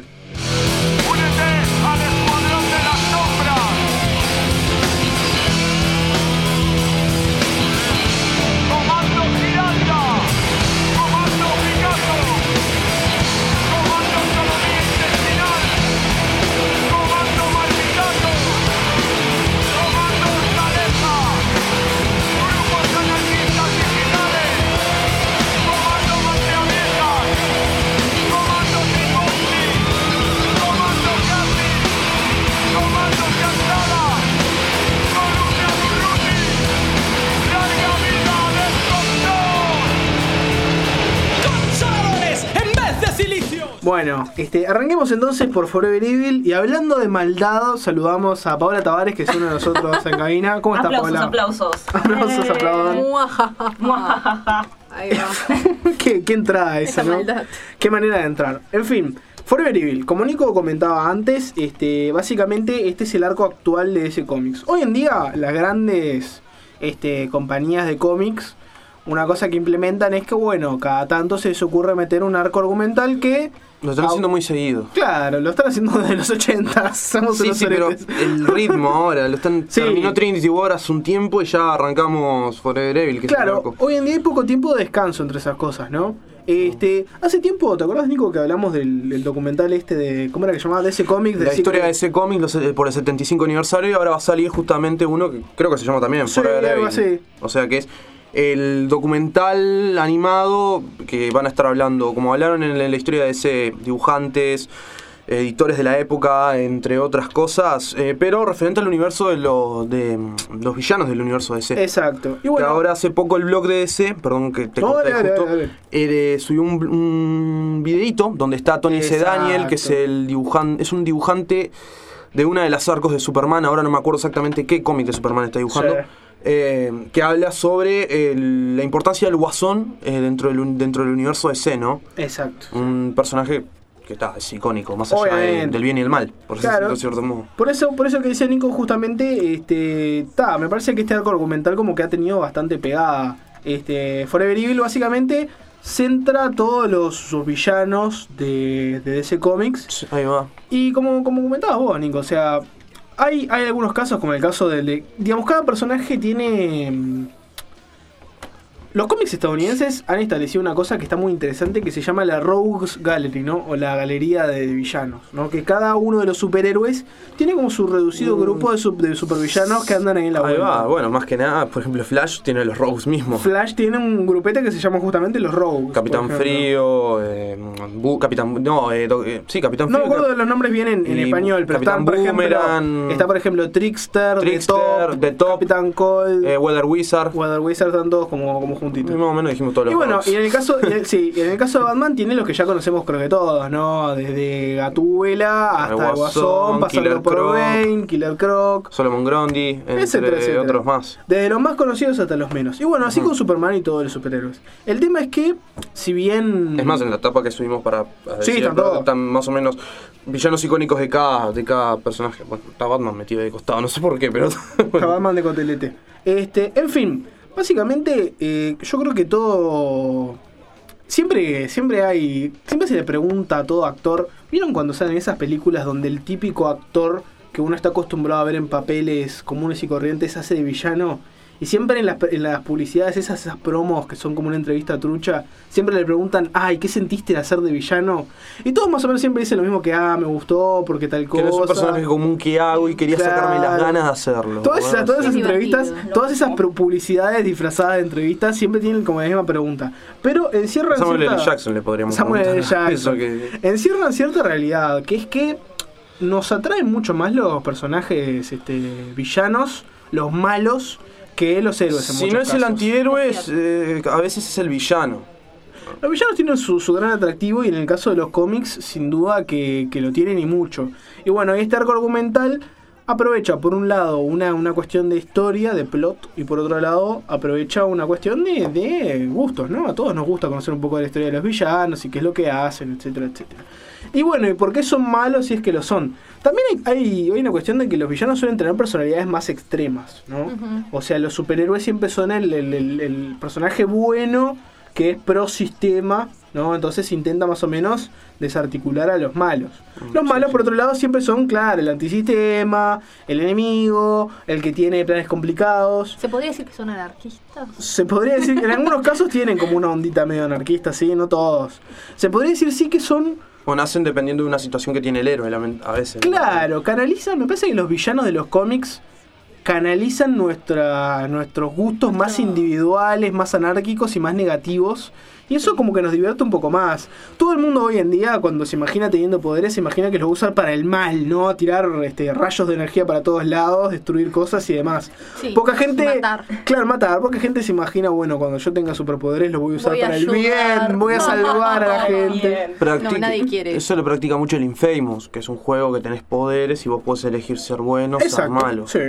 Bueno, arranquemos entonces por Forever Evil y hablando de maldad, saludamos a Paola Tavares, que es uno de nosotros en cabina. ¿Cómo estás, Paola? Aplausos. Aplaudan. Ahí va. ¿Qué entrada esa, ¿no? Maldad. Qué manera de entrar. En fin, Forever Evil, como Nico comentaba antes, básicamente este es el arco actual de DC Comics. Hoy en día las grandes compañías de cómics, una cosa que implementan es que, bueno, cada tanto se les ocurre meter un arco argumental que... Lo están haciendo muy seguido. Claro, lo están haciendo desde los 80. Somos unos pero el ritmo ahora, terminó Trinity War hace un tiempo y ya arrancamos Forever Evil. Que claro, es el arco. Hoy en día hay poco tiempo de descanso entre esas cosas, ¿no? Hace tiempo, ¿te acordás, Nico, que hablamos del documental de... ¿Cómo era que se llamaba? DC Comics. La historia de DC Comics por el 75 aniversario, y ahora va a salir justamente uno que creo que se llama también Forever Evil. Así. O sea que es el documental animado que van a estar hablando, como hablaron en la historia de DC, dibujantes, editores de la época, entre otras cosas, pero referente al universo de los villanos del universo de DC. Exacto. Y bueno, que ahora hace poco el blog de DC, perdón que te corté justo, subió un videíto donde está Tony C. Daniel, que es un dibujante de una de las arcos de Superman. Ahora no me acuerdo exactamente qué cómic de Superman está dibujando. Sí. que habla sobre la importancia del Guasón dentro del universo DC, ¿no? Exacto. Un personaje que es icónico, más allá del bien y el mal, por decirlo de cierto modo. Por eso que dice Nico, justamente, me parece que este arco argumental como que ha tenido bastante pegada. Forever Evil básicamente centra todos sus villanos de DC Comics. Ahí va. Y como comentabas vos, Nico, o sea, hay algunos casos, como el caso digamos, cada personaje tiene... Los cómics estadounidenses han establecido una cosa que está muy interesante, que se llama la Rogues Gallery, ¿no? O la galería de villanos, ¿no? Que cada uno de los superhéroes tiene como su reducido grupo de supervillanos que andan ahí en la vuelta. Ahí va, bueno, más que nada, por ejemplo, Flash tiene los Rogues mismos. Flash tiene un grupete que se llama justamente los Rogues. Capitán Frío, Capitán Frío. No me acuerdo de los nombres bien en español, pero están, por ejemplo, por ejemplo Trickster, The Top, Capitán Cold, Weather Wizard, están todos como más o menos dijimos todos los y bueno, Rogues. y en el caso de Batman tiene los que ya conocemos creo que todos, ¿no? Desde Gatúbela hasta el Guasón, pasando por Bane, Killer Croc, Solomon Grundy, entre otros más. Desde los más conocidos hasta los menos. Y bueno, así con Superman y todos los superhéroes. El tema es que, si bien... Es más, en la etapa que subimos para decir, están más o menos villanos icónicos de cada personaje. Bueno, está Batman metido de costado, no sé por qué, pero... Está Batman de cotelete. En fin... Básicamente, yo creo que todo... Siempre se le pregunta a todo actor... ¿Vieron cuando salen esas películas donde el típico actor que uno está acostumbrado a ver en papeles comunes y corrientes hace de villano? Y siempre en las publicidades, esas promos que son como una entrevista trucha, siempre le preguntan, ay, ¿qué sentiste de hacer de villano? Y todos más o menos siempre dicen lo mismo, que me gustó porque tal cosa. Que no es un personaje común que hago y quería sacarme las ganas de hacerlo. Todas esas entrevistas, todas esas publicidades disfrazadas de entrevistas siempre tienen como la misma pregunta. Pero encierran Samuel L. Jackson le podríamos preguntar. Encierran cierta realidad, que es que nos atraen mucho más los personajes villanos, los malos, que los héroes en muchos casos. Si no es el antihéroe, a veces es el villano. Los villanos tienen su gran atractivo y en el caso de los cómics, sin duda que lo tienen y mucho. Y bueno, este arco argumental aprovecha por un lado una cuestión de historia, de plot, y por otro lado aprovecha una cuestión de gustos, ¿no? A todos nos gusta conocer un poco de la historia de los villanos y qué es lo que hacen, etcétera, etcétera. Y bueno, ¿y por qué son malos si es que lo son? También hay una cuestión de que los villanos suelen tener personalidades más extremas, ¿no? Uh-huh. O sea, los superhéroes siempre son el personaje bueno que es pro sistema, ¿no? Entonces intenta más o menos desarticular a los malos. Los malos, por otro lado, siempre son, claro, el antisistema, el enemigo, el que tiene planes complicados. ¿Se podría decir que son anarquistas? Se podría decir que en algunos casos tienen como una ondita medio anarquista, sí, no todos. Se podría decir sí que son... O nacen dependiendo de una situación que tiene el héroe a veces. Claro, canalizan, me parece que los villanos de los cómics canalizan nuestros gustos más individuales, más anárquicos y más negativos. Y eso como que nos divierte un poco más. Todo el mundo hoy en día, cuando se imagina teniendo poderes, se imagina que los va a usar para el mal, ¿no? Tirar rayos de energía para todos lados, destruir cosas y demás. Sí, poca gente... Matar. Claro, matar. Poca gente se imagina, bueno, cuando yo tenga superpoderes los voy a usar para el bien, voy a salvar a la gente. Nadie quiere. Eso lo practica mucho el Infamous, que es un juego que tenés poderes y vos podés elegir ser bueno o ser malo. Sí.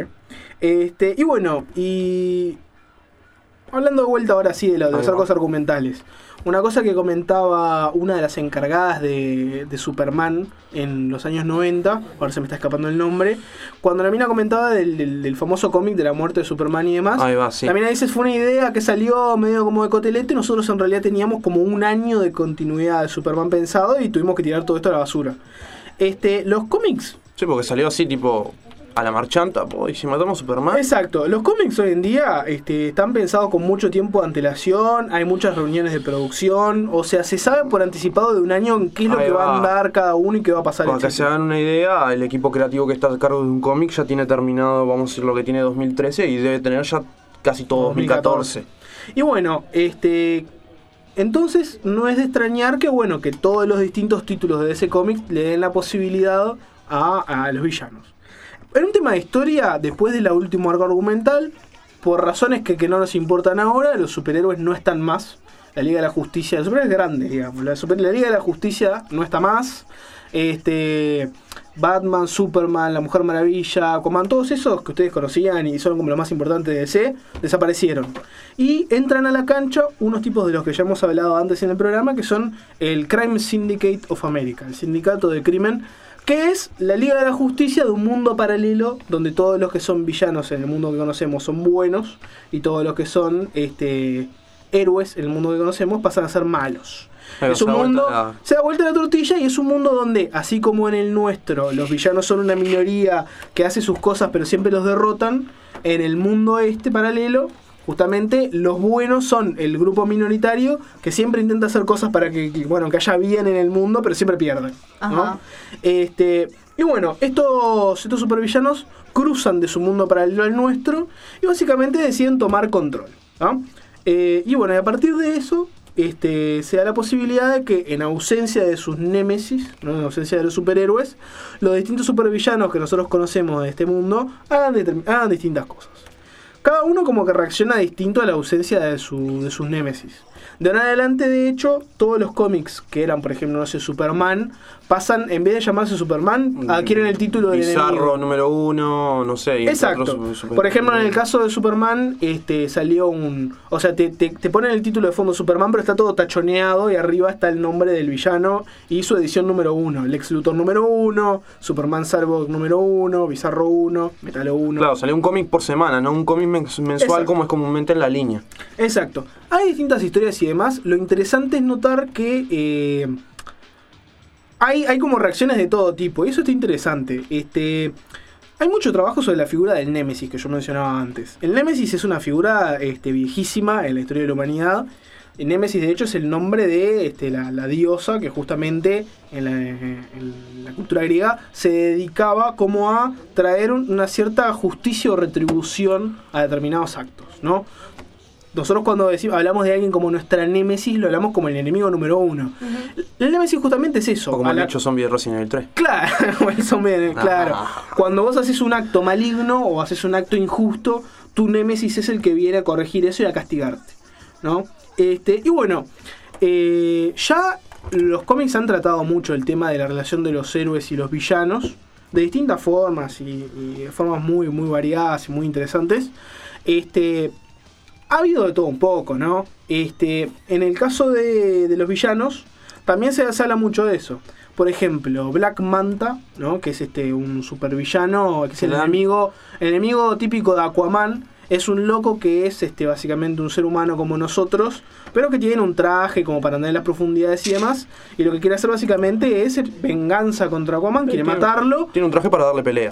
Y bueno, y... hablando de vuelta ahora sí de los arcos argumentales. Una cosa que comentaba una de las encargadas de Superman en los años 90, ahora se me está escapando el nombre, cuando la mina comentaba del famoso cómic de la muerte de Superman y demás. Ahí va, sí. La mina dice, fue una idea que salió medio como de cotelete, nosotros en realidad teníamos como un año de continuidad de Superman pensado y tuvimos que tirar todo esto a la basura. Los cómics... Sí, porque salió así tipo... a la marchanta, y si matamos a Superman. Exacto, los cómics hoy en día están pensados con mucho tiempo de antelación, hay muchas reuniones de producción, o sea, se sabe por anticipado de un año en qué es lo que va a andar cada uno y qué va a pasar. Para que se hagan una idea, el equipo creativo que está a cargo de un cómic ya tiene terminado, vamos a decir, lo que tiene 2013 y debe tener ya casi todo 2014. Y bueno, entonces no es de extrañar que que todos los distintos títulos de ese cómic le den la posibilidad a los villanos. En un tema de historia, después de la última arco argumental, por razones que no nos importan ahora, los superhéroes no están más. La Liga de la Justicia, los superhéroes grandes, digamos. La Liga de la Justicia no está más. Batman, Superman, la Mujer Maravilla, Aquaman, todos esos que ustedes conocían y son como los más importantes de DC, desaparecieron. Y entran a la cancha unos tipos de los que ya hemos hablado antes en el programa, que son el Crime Syndicate of America, el sindicato de crimen, que es la Liga de la Justicia de un mundo paralelo donde todos los que son villanos en el mundo que conocemos son buenos y todos los que son héroes en el mundo que conocemos pasan a ser malos. Pero es un mundo, se da vuelta la tortilla y es un mundo donde, así como en el nuestro, los villanos son una minoría que hace sus cosas pero siempre los derrotan, en el mundo paralelo, justamente los buenos son el grupo minoritario que siempre intenta hacer cosas para que haya bien en el mundo, pero siempre pierden, ¿no? Y bueno, estos supervillanos cruzan de su mundo paralelo al nuestro y básicamente deciden tomar control, ¿no? Y bueno, y a partir de eso se da la posibilidad de que en ausencia de sus némesis, ¿no? En ausencia de los superhéroes, los distintos supervillanos que nosotros conocemos de este mundo hagan distintas cosas. Cada uno como que reacciona distinto a la ausencia de sus némesis. De ahora en adelante, de hecho, todos los cómics que eran, por ejemplo, no sé, Superman, pasan, en vez de llamarse Superman, adquieren el título de Bizarro número 1, no sé. Y exacto. Por ejemplo, en el caso de Superman, salió o sea, te ponen el título de fondo Superman, pero está todo tachoneado y arriba está el nombre del villano y su edición número 1. Lex Luthor número 1, Superman Cyborg número 1, Bizarro 1, Metalo 1. Claro, salió un cómic por semana, no un cómic mensual. Exacto. Como es comúnmente en la línea. Exacto. Hay distintas historias y demás. Lo interesante es notar que hay como reacciones de todo tipo, y eso está interesante. Hay mucho trabajo sobre la figura del Némesis que yo mencionaba antes. El Némesis es una figura viejísima en la historia de la humanidad. El Némesis, de hecho, es el nombre de la diosa que justamente en la cultura griega se dedicaba como a traer una cierta justicia o retribución a determinados actos, ¿no? Nosotros cuando hablamos de alguien como nuestra némesis, lo hablamos como el enemigo número 1. Uh-huh. El némesis justamente es eso. O como el hecho zombie de Resident Evil 3. Claro, el zombie, claro. Cuando vos haces un acto maligno o haces un acto injusto, tu némesis es el que viene a corregir eso y a castigarte, ¿no? Y bueno, ya los cómics han tratado mucho el tema de la relación de los héroes y los villanos, de distintas formas y de formas muy, muy variadas y muy interesantes. Ha habido de todo un poco, ¿no? En el caso de los villanos, también se habla mucho de eso. Por ejemplo, Black Manta, ¿no? Que es un supervillano, que es el enemigo típico de Aquaman. Es un loco que es básicamente un ser humano como nosotros, pero que tiene un traje como para andar en las profundidades y demás. Y lo que quiere hacer básicamente es venganza contra Aquaman, quiere matarlo. Tiene un traje para darle pelea.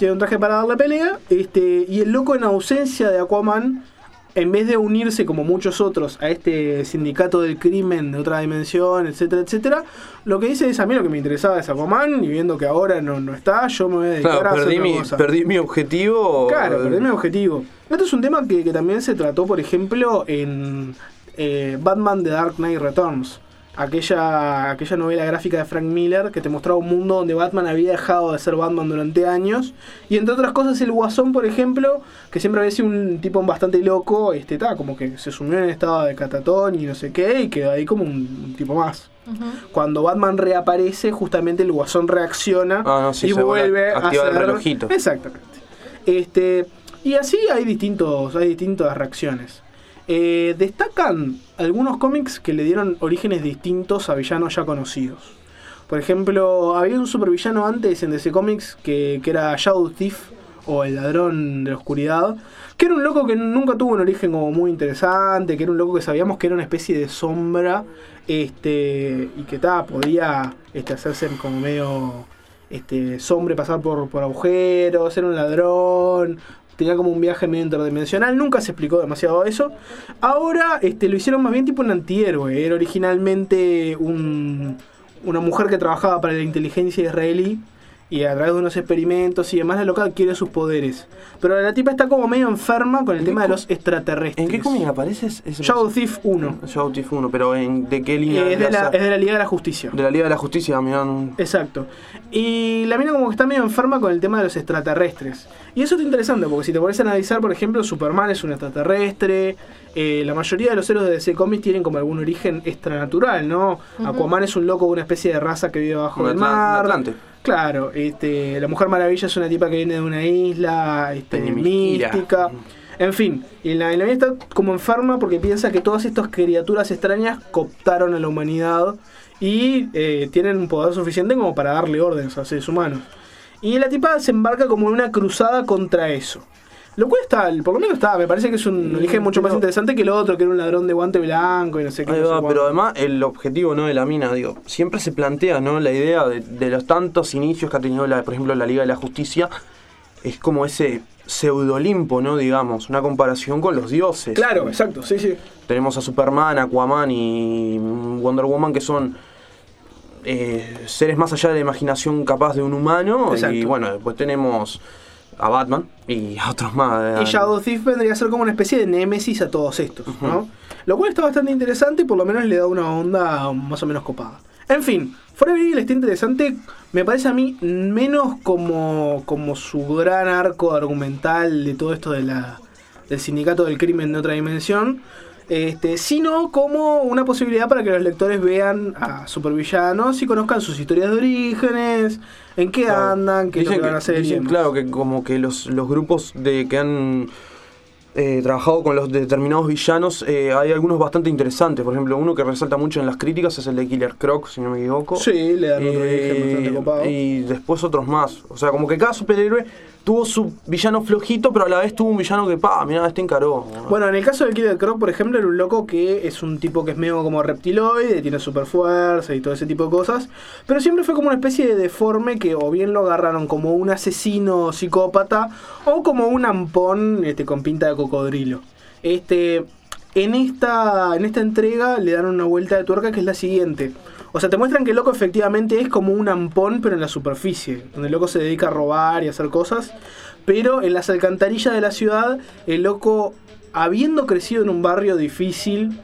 Y el loco, en ausencia de Aquaman, en vez de unirse como muchos otros a este sindicato del crimen de otra dimensión, etcétera, etcétera, lo que dice es: a mí lo que me interesaba es Aquaman, y viendo que ahora no está, yo me voy a dedicar a hacer otra cosa. Perdí mi objetivo. Claro, perdí mi objetivo. Esto es un tema que también se trató, por ejemplo, en Batman The Dark Knight Returns. Aquella novela gráfica de Frank Miller que te mostraba un mundo donde Batman había dejado de ser Batman durante años, y entre otras cosas el Guasón, por ejemplo, que siempre había sido un tipo bastante loco, como que se sumió en estado de catatón y no sé qué, y quedó ahí como un tipo más. Uh-huh. Cuando Batman reaparece, justamente el Guasón reacciona y vuelve a activar el relojito. Exactamente. Y así hay distintas reacciones. Destacan algunos cómics que le dieron orígenes distintos a villanos ya conocidos. Por ejemplo, había un supervillano antes en DC Comics que era Shadow Thief, o el ladrón de la oscuridad, que era un loco que nunca tuvo un origen como muy interesante, que era un loco que sabíamos que era una especie de sombra, y que podía hacerse como medio sombra, pasar por agujeros, era un ladrón. Tenía como un viaje medio interdimensional, nunca se explicó demasiado eso. Ahora lo hicieron más bien tipo un antihéroe. Era originalmente una mujer que trabajaba para la inteligencia israelí, y a través de unos experimentos y demás la loca adquiere sus poderes. Pero la tipa está como medio enferma con el tema de los extraterrestres. ¿En qué cómic aparece? Shadow Thief 1. Shadow Thief 1, pero ¿de qué línea? Es de la Liga de la Justicia. De la Liga de la Justicia, mirá. Exacto. Y la mina como que está medio enferma con el tema de los extraterrestres. Y eso es interesante, porque si te pones a analizar, por ejemplo, Superman es un extraterrestre. La mayoría de los héroes de DC Comics tienen como algún origen extranatural, ¿no? Uh-huh. Aquaman es un loco de una especie de raza que vive bajo del mar. Atlante. Claro, la Mujer Maravilla es una tipa que viene de una isla mística. En fin, y la mina está como enferma porque piensa que todas estas criaturas extrañas cooptaron a la humanidad y tienen un poder suficiente como para darle órdenes a seres humanos. Y la tipa se embarca como en una cruzada contra eso. Lo cual por lo menos me parece que es un origen mucho más interesante que el otro, que era un ladrón de guante blanco y no sé qué. Pero además el objetivo, ¿no?, de la mina, siempre se plantea, ¿no?, la idea de los tantos inicios que ha tenido, por ejemplo, la Liga de la Justicia, es como ese pseudo-Olimpo, ¿no?, digamos, una comparación con los dioses. Claro, exacto, sí. Tenemos a Superman, Aquaman y Wonder Woman, que son seres más allá de la imaginación capaz de un humano. Exacto. Y bueno, después tenemos a Batman y a otros más. Y Shadow Thief vendría a ser como una especie de némesis a todos estos, ¿no? Lo cual está bastante interesante y por lo menos le da una onda más o menos copada. En fin, Forever Evil está interesante, me parece a mí, menos como su gran arco argumental de todo esto del sindicato del crimen de otra dimensión, sino como una posibilidad para que los lectores vean a supervillanos y conozcan sus historias de orígenes, en qué andan, qué es lo que van a hacer. Dicen, claro, que como que los grupos que han trabajado con los determinados villanos, hay algunos bastante interesantes. Por ejemplo, uno que resalta mucho en las críticas es el de Killer Croc, si no me equivoco. Sí, le dan otro origen bastante copado. Y después otros más. O sea, como que cada superhéroe tuvo su villano flojito, pero a la vez tuvo un villano que, mirá, encaró. Bueno, en el caso de Killer Croc, por ejemplo, era un loco que es un tipo que es medio como reptiloide, tiene super fuerza y todo ese tipo de cosas, pero siempre fue como una especie de deforme que o bien lo agarraron como un asesino psicópata o como un ampón con pinta de cocodrilo. En esta entrega le dan una vuelta de tuerca que es la siguiente. O sea, te muestran que el loco efectivamente es como un ampón, pero en la superficie, donde el loco se dedica a robar y a hacer cosas. Pero en las alcantarillas de la ciudad, el loco, habiendo crecido en un barrio difícil,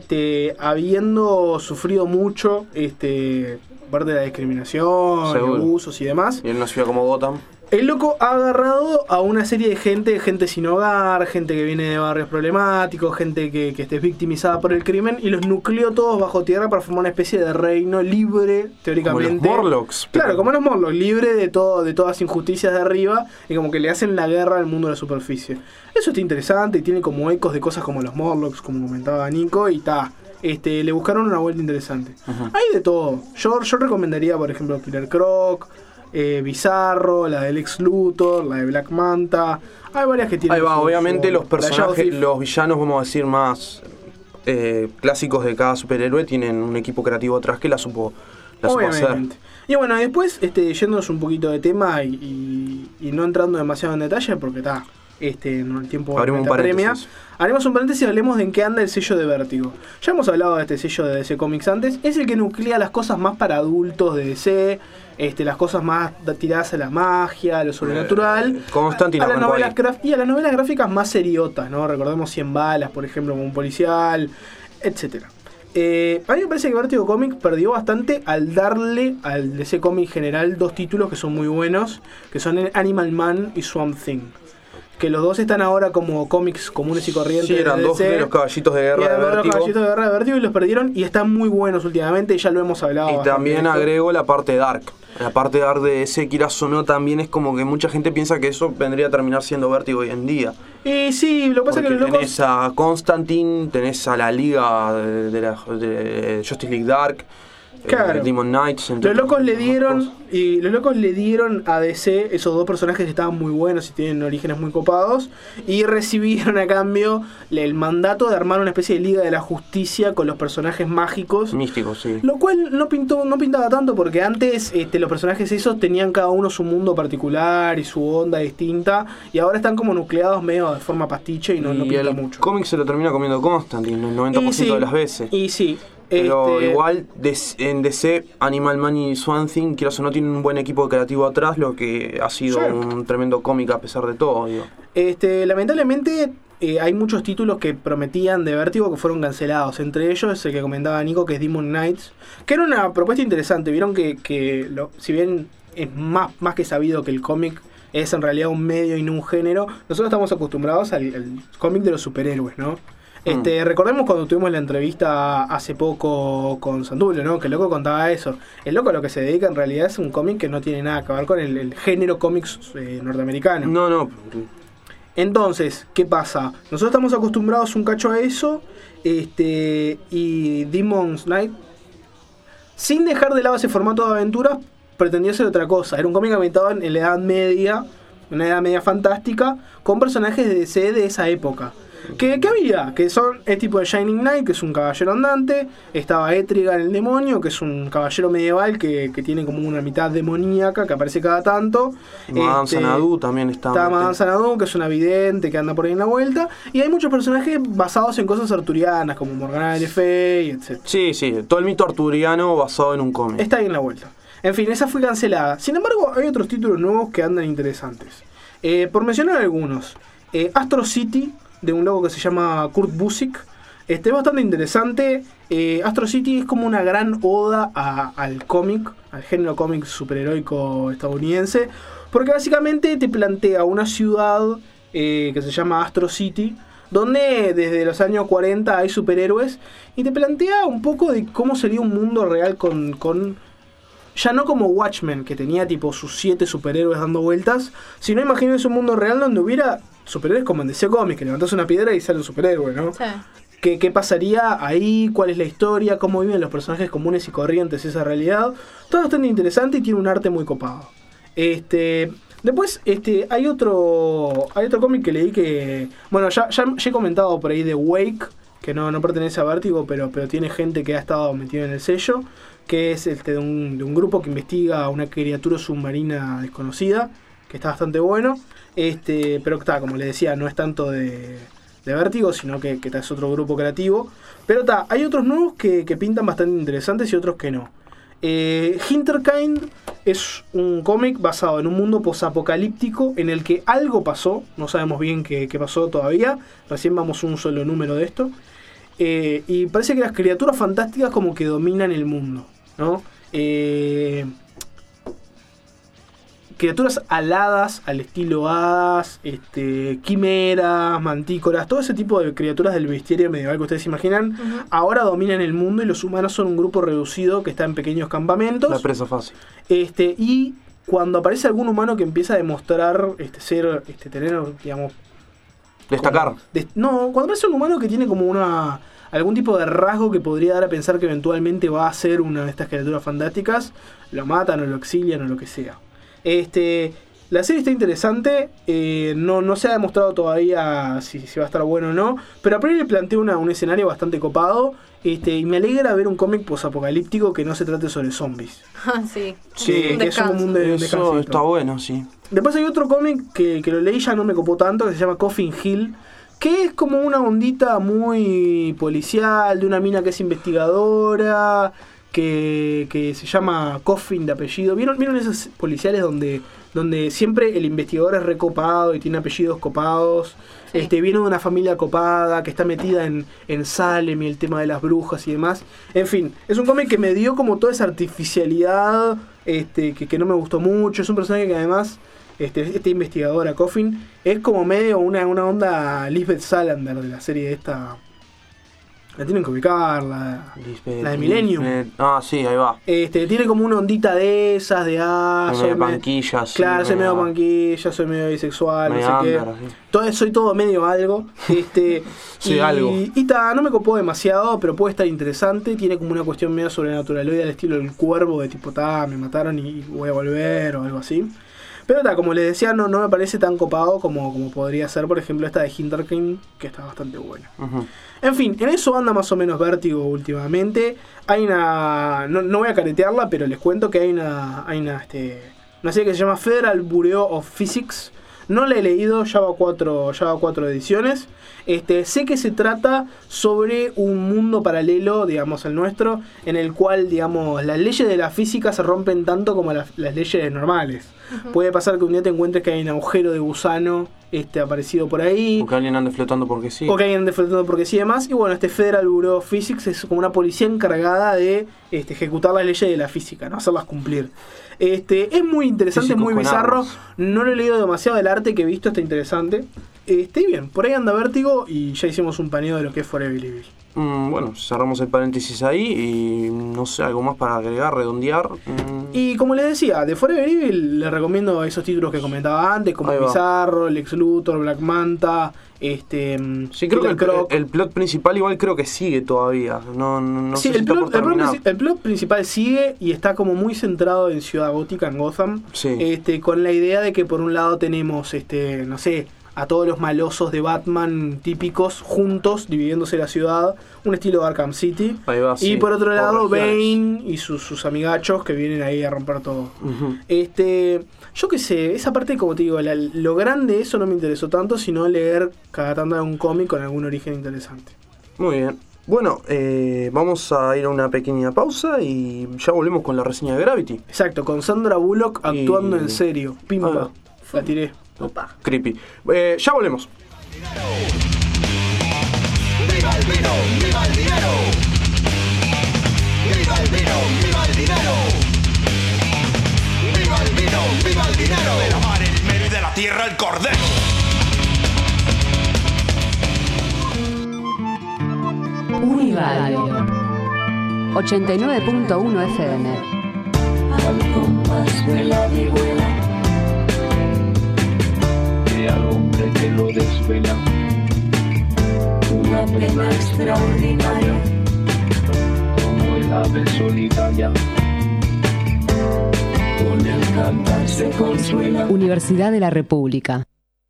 habiendo sufrido mucho, parte de la discriminación, abusos y demás. Y en una ciudad como Gotham. El loco ha agarrado a una serie de gente sin hogar, gente que viene de barrios problemáticos, gente que esté victimizada por el crimen, y los nucleó todos bajo tierra para formar una especie de reino libre, teóricamente. Como los Morlocks. Claro, como los Morlocks, libre de todas injusticias de arriba, y como que le hacen la guerra al mundo de la superficie. Eso está interesante y tiene como ecos de cosas como los Morlocks, como comentaba Nico, y le buscaron una vuelta interesante. Hay de todo. Yo recomendaría, por ejemplo, Killer Croc, Bizarro, la del Lex Luthor, la de Black Manta. Hay varias que tienen. Ahí va, obviamente los personajes, los villanos, vamos a decir, más clásicos de cada superhéroe tienen un equipo creativo atrás que la supo hacer. Y bueno, después, yéndonos un poquito de tema y no entrando demasiado en detalle, porque en el tiempo haremos un paréntesis. Haremos un paréntesis y hablemos de en qué anda el sello de Vértigo. Ya hemos hablado de este sello de DC Comics antes. Es el que nuclea las cosas más para adultos de DC, las cosas más tiradas a la magia, a lo sobrenatural, Constantine a las novelas y a las novelas gráficas más seriotas, ¿no? Recordemos 100 balas, por ejemplo, como un policial, etcétera. A mí me parece que Vértigo Comics perdió bastante al darle al DC Comics general dos títulos que son muy buenos, que son Animal Man y Swamp Thing. Que los dos están ahora como cómics comunes y corrientes. Sí, eran dos de los caballitos de guerra de Vértigo. Los caballitos de guerra de Vértigo y los perdieron y están muy buenos últimamente, ya lo hemos hablado. Y también agrego la parte dark. La parte dark de ese, quieras o no, también es como que mucha gente piensa que eso vendría a terminar siendo Vértigo hoy en día. Y sí, lo que pasa es que los locos... Tenés a Constantine, tenés a la liga de Justice League Dark, claro. Demon Knights. Los locos le dieron a DC esos dos personajes que estaban muy buenos y tienen orígenes muy copados, y recibieron a cambio el mandato de armar una especie de Liga de la Justicia con los personajes mágicos. Místicos, sí. Lo cual no pintaba tanto, porque antes los personajes esos tenían cada uno su mundo particular y su onda distinta, y ahora están como nucleados medio de forma pastiche y no pinta mucho. El cómic se lo termina comiendo Constantine el 90% de las veces. Y sí. Pero igual en DC, Animal Man y Swamp Thing, quieras o no, tienen un buen equipo creativo atrás, lo que ha sido un tremendo cómic a pesar de todo, digo. Lamentablemente hay muchos títulos que prometían de Vértigo que fueron cancelados. Entre ellos el que comentaba Nico, que es Demon Knights, que era una propuesta interesante. Vieron que si bien es más que sabido que el cómic es en realidad un medio y no un género, nosotros estamos acostumbrados al cómic de los superhéroes, ¿no? Recordemos cuando tuvimos la entrevista hace poco con Santulio, ¿no? Que el loco contaba eso. El loco a lo que se dedica en realidad es un cómic que no tiene nada que ver con el género cómics norteamericano. No. Entonces, ¿qué pasa? Nosotros estamos acostumbrados un cacho a eso, y Demon's Knight, sin dejar de lado ese formato de aventuras, pretendía ser otra cosa. Era un cómic ambientado en la Edad Media, una Edad Media fantástica, con personajes de DC de esa época. ¿Qué había? Que son el tipo de Shining Knight, que es un caballero andante. Estaba Etrigan el demonio, que es un caballero medieval que tiene como una mitad demoníaca, que aparece cada tanto. Madame Xanadu también está. Está Madame Xanadu, que es una vidente que anda por ahí en la vuelta. Y hay muchos personajes basados en cosas arturianas, como Morgana le Fay, etc. Sí, todo el mito arturiano basado en un cómic. Está ahí en la vuelta. En fin, esa fue cancelada. Sin embargo, hay otros títulos nuevos que andan interesantes. Por mencionar algunos. Astro City, de un loco que se llama Kurt Busiek. Es bastante interesante. Astro City es como una gran oda al cómic, al género cómic superheroico estadounidense, porque básicamente te plantea una ciudad que se llama Astro City, donde desde los años 40 hay superhéroes, y te plantea un poco de cómo sería un mundo real con ya no como Watchmen, que tenía tipo sus 7 superhéroes dando vueltas, sino imagínense un mundo real donde hubiera superhéroes como en DC Comics, que levantas una piedra y sale un superhéroe, ¿no? Sí. ¿Qué pasaría ahí? ¿Cuál es la historia? ¿Cómo viven los personajes comunes y corrientes esa realidad? Todo bastante interesante y tiene un arte muy copado. Después hay otro cómic que leí que... Bueno, ya he comentado por ahí de Wake, que no pertenece a Vértigo, pero tiene gente que ha estado metida en el sello, que es de un grupo que investiga una criatura submarina desconocida, que está bastante bueno. Pero está, como les decía, no es tanto de Vértigo, sino que es otro grupo creativo. Pero hay otros nuevos que pintan bastante interesantes y otros que no. Hinterkind es un cómic basado en un mundo posapocalíptico en el que algo pasó, no sabemos bien qué pasó todavía, recién vamos un solo número de esto, y parece que las criaturas fantásticas como que dominan el mundo, ¿no? Criaturas aladas al estilo hadas, quimeras, mantícoras, todo ese tipo de criaturas del bestiario medieval que ustedes imaginan, ahora dominan el mundo y los humanos son un grupo reducido que está en pequeños campamentos. La presa fácil. Y cuando aparece algún humano que empieza a demostrar ser, tener, digamos... Destacar. Cuando aparece un humano que tiene como algún tipo de rasgo que podría dar a pensar que eventualmente va a ser una de estas criaturas fantásticas, lo matan o lo exilian o lo que sea. La serie está interesante, no se ha demostrado todavía si va a estar bueno o no, pero a priori plantea un escenario bastante copado, y me alegra ver un cómic posapocalíptico que no se trate sobre zombies. Sí, que es un mundo de eso está bueno, sí. Después hay otro cómic que lo leí, ya no me copó tanto, que se llama Coffin Hill, que es como una ondita muy policial, de una mina que es investigadora, que se llama Coffin de apellido. ¿Vieron esos policiales donde siempre el investigador es recopado y tiene apellidos copados? Sí. Viene de una familia copada que está metida en Salem y el tema de las brujas y demás. En fin, es un cómic que me dio como toda esa artificialidad que no me gustó mucho. Es un personaje que además, este investigador, Coffin, es como medio una onda Lisbeth Salander de la serie esta... La tienen que ubicar, la de Millennium. Sí, ahí va. Tiene como una ondita de esas, de soy medio panquilla, sí. Claro, soy medio panquilla, soy medio bisexual, medio no sé qué. Soy todo medio algo. Sí, algo. Y no me copó demasiado, pero puede estar interesante. Tiene como una cuestión medio sobrenaturaloide al estilo del cuervo, de tipo, me mataron y voy a volver, o algo así. Pero como les decía, no me parece tan copado como podría ser, por ejemplo, esta de Hinterkind, que está bastante buena. En fin, en eso anda más o menos Vértigo últimamente. Hay no voy a caretearla, pero les cuento que hay una serie que se llama Federal Bureau of Physics. No la he leído, ya va 4 ediciones. Sé que se trata sobre un mundo paralelo, digamos, al nuestro, en el cual, digamos, las leyes de la física se rompen tanto como las leyes normales. Puede pasar que un día te encuentres que hay un agujero de gusano aparecido por ahí. O que alguien ande flotando porque sí. Y demás. Y bueno, Federal Bureau of Physics es como una policía encargada de ejecutar las leyes de la física, no hacerlas cumplir. Es muy interesante, muy bizarro. No lo he leído demasiado, el arte que he visto está interesante. Bien, por ahí anda Vértigo y ya hicimos un paneo de lo que es Forever Evil. Bueno, cerramos el paréntesis ahí y no sé, algo más para agregar, redondear. Y como les decía, de Forever Evil les recomiendo esos títulos que comentaba antes, como Bizarro, Lex Luthor, Black Manta, sí, creo que el plot principal igual creo que sigue todavía. No sí, sé si el plot principal sigue y está como muy centrado en Ciudad Gótica, en Gotham. Sí. Con la idea de que por un lado tenemos, no sé, a todos los malosos de Batman típicos juntos, dividiéndose la ciudad, un estilo Arkham City. Ahí va, y por otro lado, Bane y sus amigachos que vienen ahí a romper todo. Yo qué sé, esa parte, como te digo, lo grande, eso no me interesó tanto, sino leer cada tanto un cómic con algún origen interesante. Muy bien. Bueno, vamos a ir a una pequeña pausa y ya volvemos con la reseña de Gravity. Exacto, con Sandra Bullock actuando en serio. Pimba. La tiré. Opa. Creepy. Ya volvemos. ¡Viva el vino! ¡Viva el dinero! ¡Viva el vino! ¡Viva el dinero! ¡Viva el vino! ¡Viva el dinero! De la mar el mero y de la tierra el cordero. Uniradio 89.1 FM. Al compás vuela y vuela. Al hombre que lo desvela una pena extraordinaria, como el ave solitaria, con el cantar se consuela. Universidad de la República.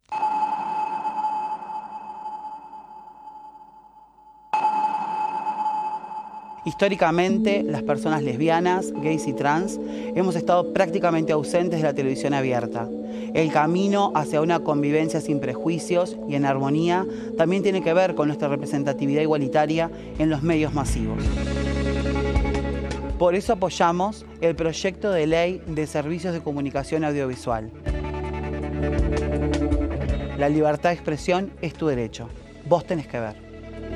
Históricamente, las personas lesbianas, gays y trans hemos estado prácticamente ausentes de la televisión abierta. El camino hacia una convivencia sin prejuicios y en armonía también tiene que ver con nuestra representatividad igualitaria en los medios masivos. Por eso apoyamos el proyecto de ley de servicios de comunicación audiovisual. La libertad de expresión es tu derecho. Vos tenés que ver.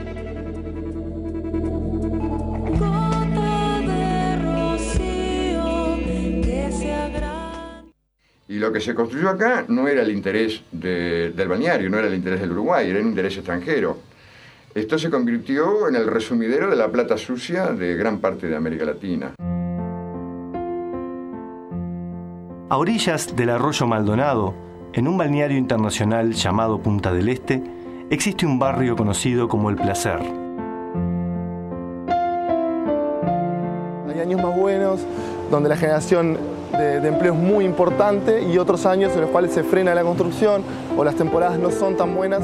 Y lo que se construyó acá no era el interés del balneario, no era el interés del Uruguay, era un interés extranjero. Esto se convirtió en el resumidero de la plata sucia de gran parte de América Latina. A orillas del arroyo Maldonado, en un balneario internacional llamado Punta del Este, existe un barrio conocido como El Placer. Hay años más buenos, donde la generación de empleo es muy importante y otros años en los cuales se frena la construcción o las temporadas no son tan buenas.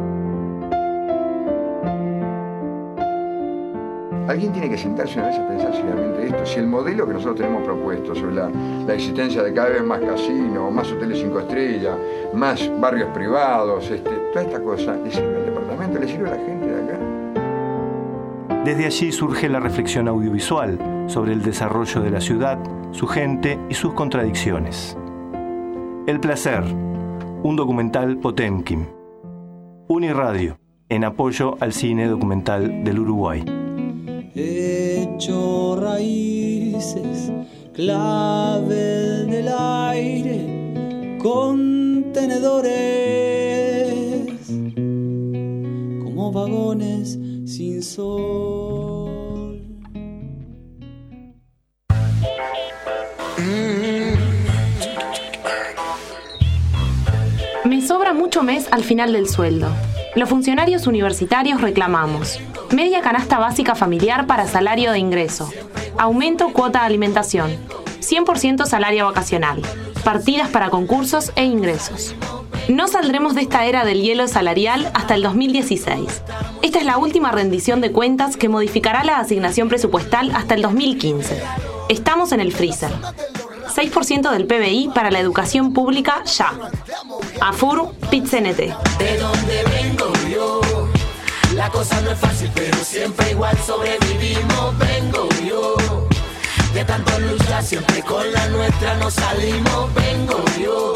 Alguien tiene que sentarse una vez a pensar seriamente esto. Si el modelo que nosotros tenemos propuesto sobre la existencia de cada vez más casinos, más hoteles 5 estrellas, más barrios privados, toda esta cosa, ¿le sirve al departamento? ¿Le sirve a la gente de acá? Desde allí surge la reflexión audiovisual sobre el desarrollo de la ciudad, su gente y sus contradicciones. El Placer, un documental Potemkin. Uniradio, en apoyo al cine documental del Uruguay. Hecho raíces, clave del aire, contenedores, como vagones sin sol. Me sobra mucho mes al final del sueldo. Los funcionarios universitarios reclamamos media canasta básica familiar para salario de ingreso, aumento cuota de alimentación, 100% salario vacacional, partidas para concursos e ingresos. No saldremos de esta era del hielo salarial hasta el 2016. Esta es la última rendición de cuentas que modificará la asignación presupuestal hasta el 2015. Estamos en el freezer. 6% del PBI para la educación pública ya. AFUR, PIT-CNT. De donde vengo yo, la cosa no es fácil, pero siempre igual sobrevivimos. Vengo yo, de tanto luchar, siempre con la nuestra nos salimos. Vengo yo.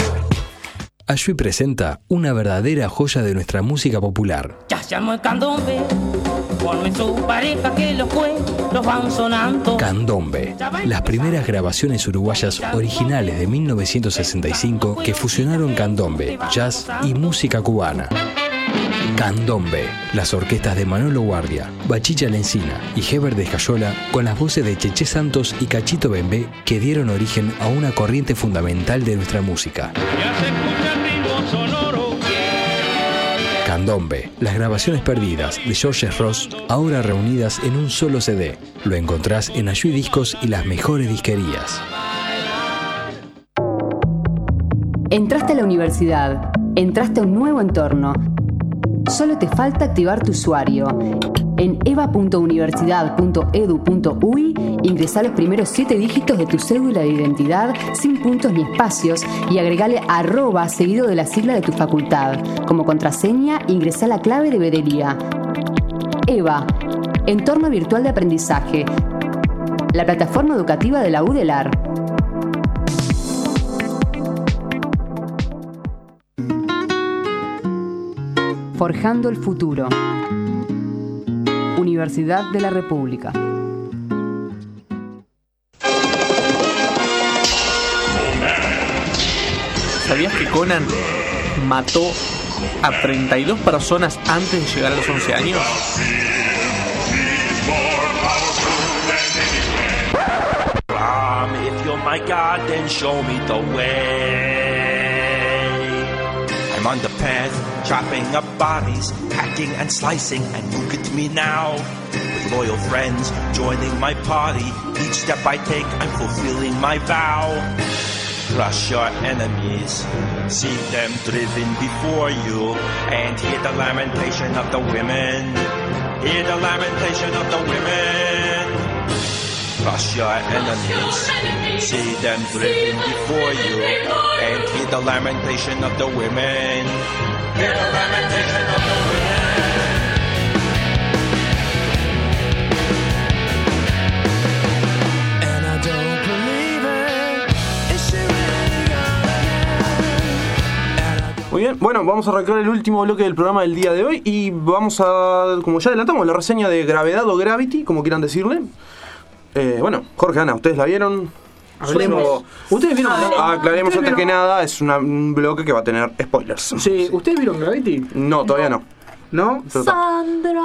Ayui presenta una verdadera joya de nuestra música popular. Ya llamo el candombe, Con su pareja que los cueros van sonando. Candombe, las primeras grabaciones uruguayas originales de 1965 que fusionaron candombe, jazz y música cubana. Candombe, las orquestas de Manolo Guardia, Bachicha Lencina y Heber de Escayola, con las voces de Cheche Santos y Cachito Bembé, que dieron origen a una corriente fundamental de nuestra música. Candombe, las grabaciones perdidas de George Ross, ahora reunidas en un solo CD. Lo encontrás en Ayuí Discos y las mejores disquerías. Entraste a la universidad, entraste a un nuevo entorno. Solo te falta activar tu usuario. En eva.universidad.edu.uy ingresá los primeros 7 dígitos de tu cédula de identidad sin puntos ni espacios y agregale @ seguido de la sigla de tu facultad. Como contraseña, ingresá la clave de veeduría. EVA, Entorno Virtual de Aprendizaje, la plataforma educativa de la UDELAR. Forjando el futuro. Universidad de la República. ¿Sabías que Conan mató a 32 personas antes de llegar a los 11 años? If you're my God, then show me the way. I'm on the path, chopping up bodies, hacking and slicing, and look at me now. With loyal friends joining my party, each step I take, I'm fulfilling my vow. Crush your enemies, see them driven before you, and hear the lamentation of the women. Hear the lamentation of the women. Crush your enemies, see them driven before you, and hear the lamentation of the women. Hear the lamentation of the women. Muy bien, bueno, vamos a arrancar el último bloque del programa del día de hoy y vamos a, como ya adelantamos, la reseña de Gravedad o Gravity, como quieran decirle. Bueno, Jorge, Ana, ¿ustedes la vieron? Hablemos. ¿Ustedes vieron? Aclaremos antes que nada, es un bloque que va a tener spoilers. Sí, ¿ustedes vieron Gravity? No, todavía no. ¿No? ¡Sandra!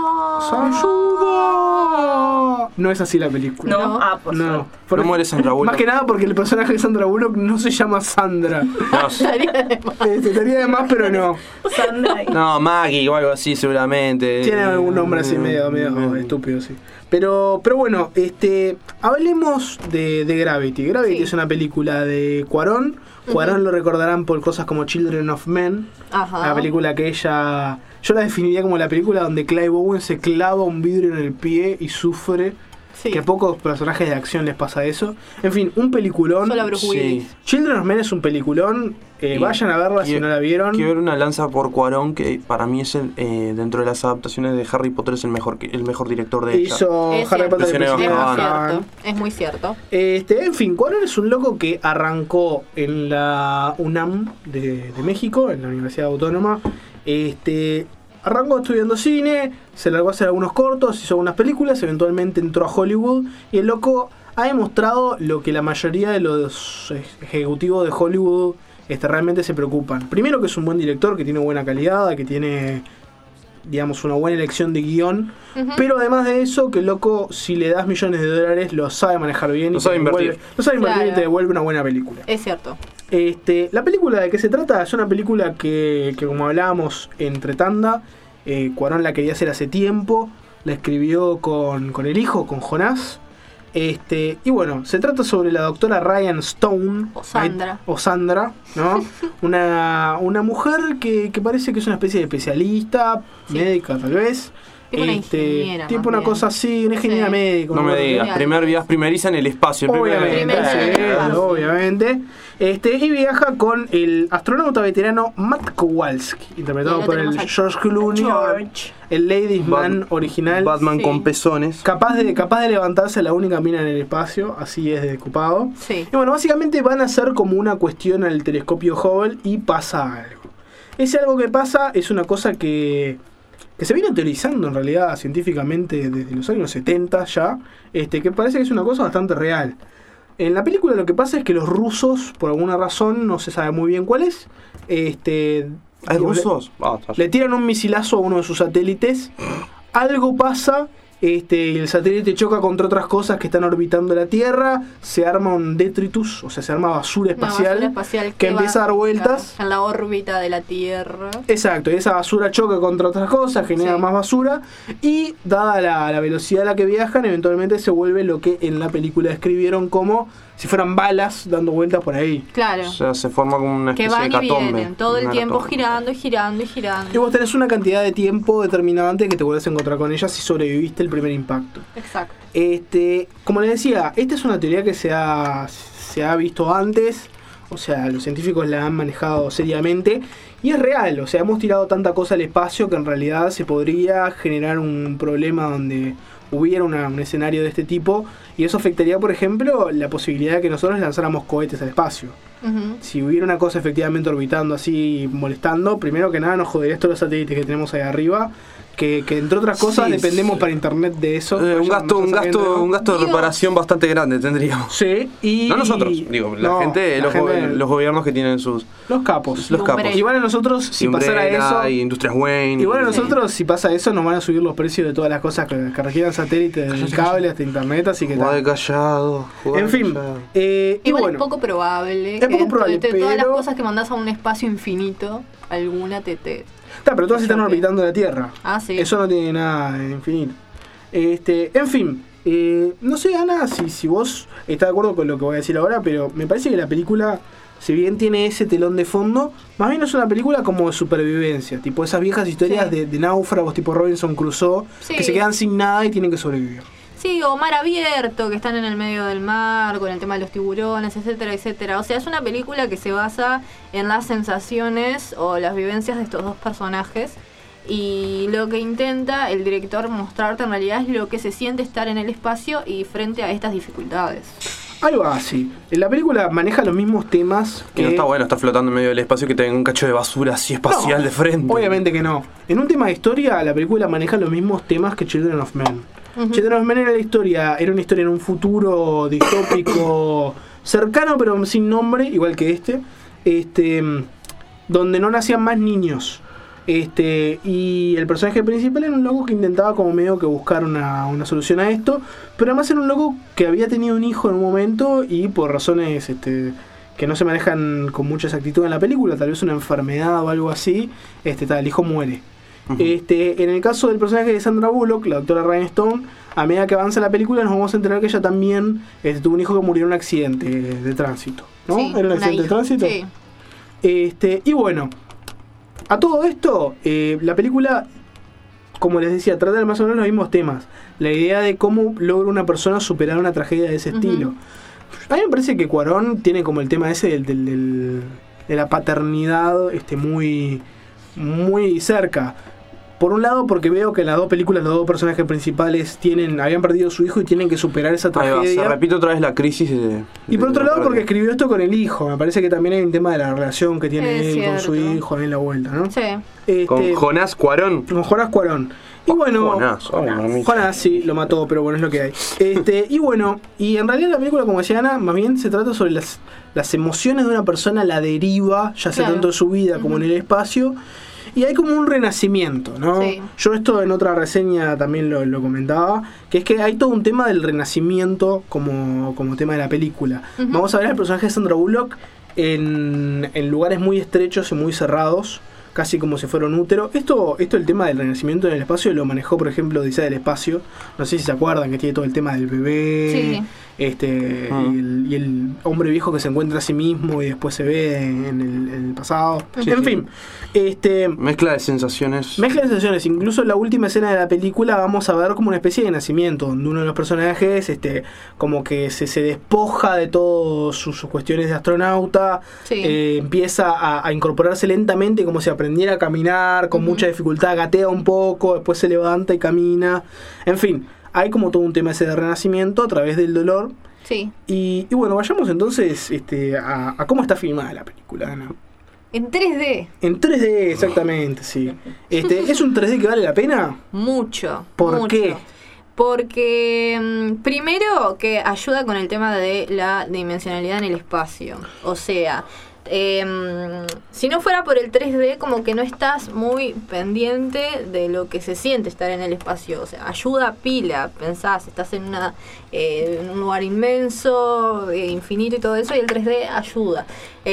¡Ayuda! No es así la película. No, por no muere Sandra Bullock. Más que nada porque el personaje de Sandra Bullock no se llama Sandra. Estaría de más. Estaría de más, pero no. Sandra. No, Maggie o algo así seguramente. Tiene algún nombre así medio estúpido, sí. Pero bueno, hablemos de Gravity. Gravity es una película de Cuarón. Cuarón lo recordarán por cosas como Children of Men. Ajá. La película que ella... Yo la definiría como la película donde Clive Owen se clava un vidrio en el pie y sufre. Sí. Que a pocos personajes de acción les pasa eso. En fin, un peliculón. Solo Bruce Willis. Sí. Children of Men es un peliculón. Vayan a verla si no la vieron. Quiero ver una lanza por Cuarón, que para mí es dentro de las adaptaciones de Harry Potter es el mejor director de ella. Hizo Harry Potter. Es muy cierto. En fin, Cuarón es un loco que arrancó en la UNAM de México, en la Universidad Autónoma. Arrancó estudiando cine, se largó a hacer algunos cortos, hizo algunas películas, eventualmente entró a Hollywood y el loco ha demostrado lo que la mayoría de los ejecutivos de Hollywood realmente se preocupan. Primero, que es un buen director, que tiene buena calidad, que tiene, digamos, una buena elección de guión, pero además de eso, que el loco, si le das millones de dólares, lo sabe manejar bien, lo sabe invertir y te devuelve una buena película. Es cierto. La película de qué se trata es una película que como hablábamos entre tanda, Cuarón la quería hacer hace tiempo, la escribió con el hijo, con Jonás. Y bueno, se trata sobre la doctora Ryan Stone o Sandra, ¿no? una mujer que parece que es una especie de especialista, médica tal vez. Tipo una ingeniera. Tipo una cosa así, una ingeniera médica. No me digas, primeriza en el espacio. Obviamente. Y viaja con el astronauta veterano Matt Kowalski, interpretado por el George Clooney, el Ladies Man original. Batman con pezones. Capaz de levantarse la única mina en el espacio, así es de ocupado. Sí. Y bueno, básicamente van a hacer como una cuestión al telescopio Hubble y pasa algo. Ese algo que pasa es una cosa que que se viene teorizando en realidad científicamente desde los años 70 ya, que parece que es una cosa bastante real. En la película lo que pasa es que los rusos, por alguna razón, no se sabe muy bien cuál es, ¿hay rusos? Le tiran un misilazo a uno de sus satélites, algo pasa, el satélite choca contra otras cosas que están orbitando la Tierra, se arma un detritus, o sea, se arma basura espacial, que empieza a dar vueltas en la órbita de la Tierra. Exacto, y esa basura choca contra otras cosas, genera más basura, y dada la velocidad a la que viajan, eventualmente se vuelve lo que en la película describieron como si fueran balas dando vueltas por ahí. Claro. O sea, se forma como una especie de hecatombe. Que van y hecatombe. vienen, todo el tiempo girando y girando y girando. Y vos tenés una cantidad de tiempo determinada antes que te vuelves a encontrar con ella si sobreviviste el primer impacto. Exacto. Como les decía, esta es una teoría que se ha visto antes, o sea, los científicos la han manejado seriamente, y es real, o sea, hemos tirado tanta cosa al espacio que en realidad se podría generar un problema donde hubiera un escenario de este tipo, y eso afectaría, por ejemplo, la posibilidad de que nosotros lanzáramos cohetes al espacio. Si hubiera una cosa efectivamente orbitando así, molestando, primero que nada nos jodería todos los satélites que tenemos ahí arriba, que entre otras cosas dependemos para internet de eso. Un gasto de reparación bastante grande tendríamos. Sí, y no nosotros, digo, los gobiernos que tienen sus... Los capos. Igual a nosotros, si pasara eso... Y Industrias Wayne. Igual a nosotros, si pasa eso, nos van a subir los precios de todas las cosas que requieran satélites, del cable hasta internet, así que... Callado. En fin. Igual bueno, es poco probable. Es poco probable, de todas las pero... cosas que mandás a un espacio infinito, alguna te... pero todas están orbitando la Tierra. Sí. Eso no tiene nada de infinito. En fin, no sé, Ana, si vos estás de acuerdo con lo que voy a decir ahora, pero me parece que la película, si bien tiene ese telón de fondo, más bien es una película como de supervivencia, tipo esas viejas historias de náufragos tipo Robinson Crusoe, que se quedan sin nada y tienen que sobrevivir. Sí, o mar abierto, que están en el medio del mar, con el tema de los tiburones, etcétera, etcétera. O sea, es una película que se basa en las sensaciones o las vivencias de estos dos personajes. Y lo que intenta el director mostrarte en realidad es lo que se siente estar en el espacio y frente a estas dificultades. Ahí va, sí. La película maneja los mismos temas que... Y no está bueno estar flotando en medio del espacio que tenga un cacho de basura así espacial de frente. Obviamente que no. En un tema de historia, la película maneja los mismos temas que Children of Men. Children of Men era una historia en un futuro distópico cercano pero sin nombre, igual que donde no nacían más niños. Y el personaje principal era un loco que intentaba como medio que buscar una solución a esto, pero además era un loco que había tenido un hijo en un momento y por razones que no se manejan con mucha exactitud en la película, tal vez una enfermedad o algo así, el hijo muere. En el caso del personaje de Sandra Bullock, la doctora Ryan Stone, a medida que avanza la película nos vamos a enterar que ella también tuvo un hijo que murió en un accidente de tránsito, ¿no? Sí, ¿Era un accidente de tránsito? Sí. Y bueno, a todo esto, la película, como les decía, trata más o menos los mismos temas. La idea de cómo logra una persona superar una tragedia de ese estilo. A mí me parece que Cuarón tiene como el tema ese de la paternidad muy, muy cerca. Por un lado, porque veo que en las dos películas los dos personajes principales habían perdido a su hijo y tienen que superar esa tragedia. Se repite otra vez la crisis y por otro lado, porque escribió esto con el hijo. Me parece que también hay un tema de la relación que tiene él con su hijo en la vuelta, ¿no? Sí. Con Jonás Cuarón. Con Jonás Cuarón. Y bueno, Jonás sí, lo mató, pero bueno, es lo que hay. Y bueno, y en realidad la película, como decía Ana, más bien se trata sobre las emociones de una persona a la deriva, ya sea tanto en su vida como en el espacio. Y hay como un renacimiento, ¿no? Sí. Yo esto en otra reseña también lo comentaba, que es que hay todo un tema del renacimiento como tema de la película. Vamos a ver al personaje de Sandra Bullock en lugares muy estrechos y muy cerrados, casi como si fuera un útero. Esto el tema del renacimiento en el espacio lo manejó, por ejemplo, Odisea del Espacio. No sé si se acuerdan que tiene todo el tema del bebé, y el hombre viejo que se encuentra a sí mismo y después se ve en el pasado. En fin, mezcla de sensaciones. Incluso en la última escena de la película vamos a ver como una especie de nacimiento, donde uno de los personajes como que se despoja de todas sus cuestiones de astronauta, empieza a incorporarse lentamente como si aprendiera a caminar con mucha dificultad, gatea un poco, después se levanta y camina. En fin, hay como todo un tema ese de renacimiento a través del dolor. Sí. Y bueno, vayamos entonces a cómo está filmada la película, Ana. En 3D. En 3D, exactamente, sí. ¿Es un 3D que vale la pena? Mucho. ¿Por qué? Porque primero que ayuda con el tema de la dimensionalidad en el espacio. O sea, si no fuera por el 3D, como que no estás muy pendiente de lo que se siente estar en el espacio. O sea, ayuda pila, pensás, estás en un lugar inmenso, infinito y todo eso, y el 3D ayuda.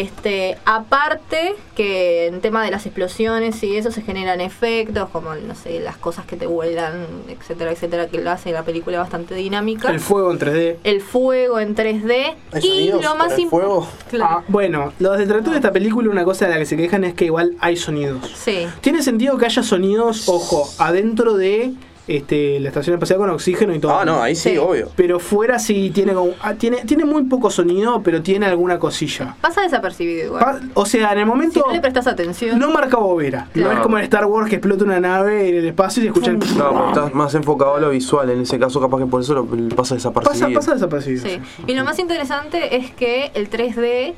Aparte que en tema de las explosiones y eso se generan efectos, como, no sé, las cosas que te vuelan, etcétera, etcétera, que lo hace la película bastante dinámica. El fuego en 3D. El fuego en 3D. Y lo más importante. Claro. Bueno, los detractores de esta película, una cosa de la que se quejan es que igual hay sonidos. Sí. Tiene sentido que haya sonidos, ojo, adentro de la estación espacial con oxígeno y todo. Ah, no, ahí sí, obvio. Pero fuera sí tiene muy poco sonido, pero tiene alguna cosilla. Pasa desapercibido igual. O sea, en el momento... Si no le prestas atención... No marca bobera. Claro. No es como en Star Wars que explota una nave en el espacio y se escucha el... No, estás más enfocado a lo visual. En ese caso, capaz que por eso lo pasa desapercibido. Pasa desapercibido. Sí. Y lo más interesante es que el 3D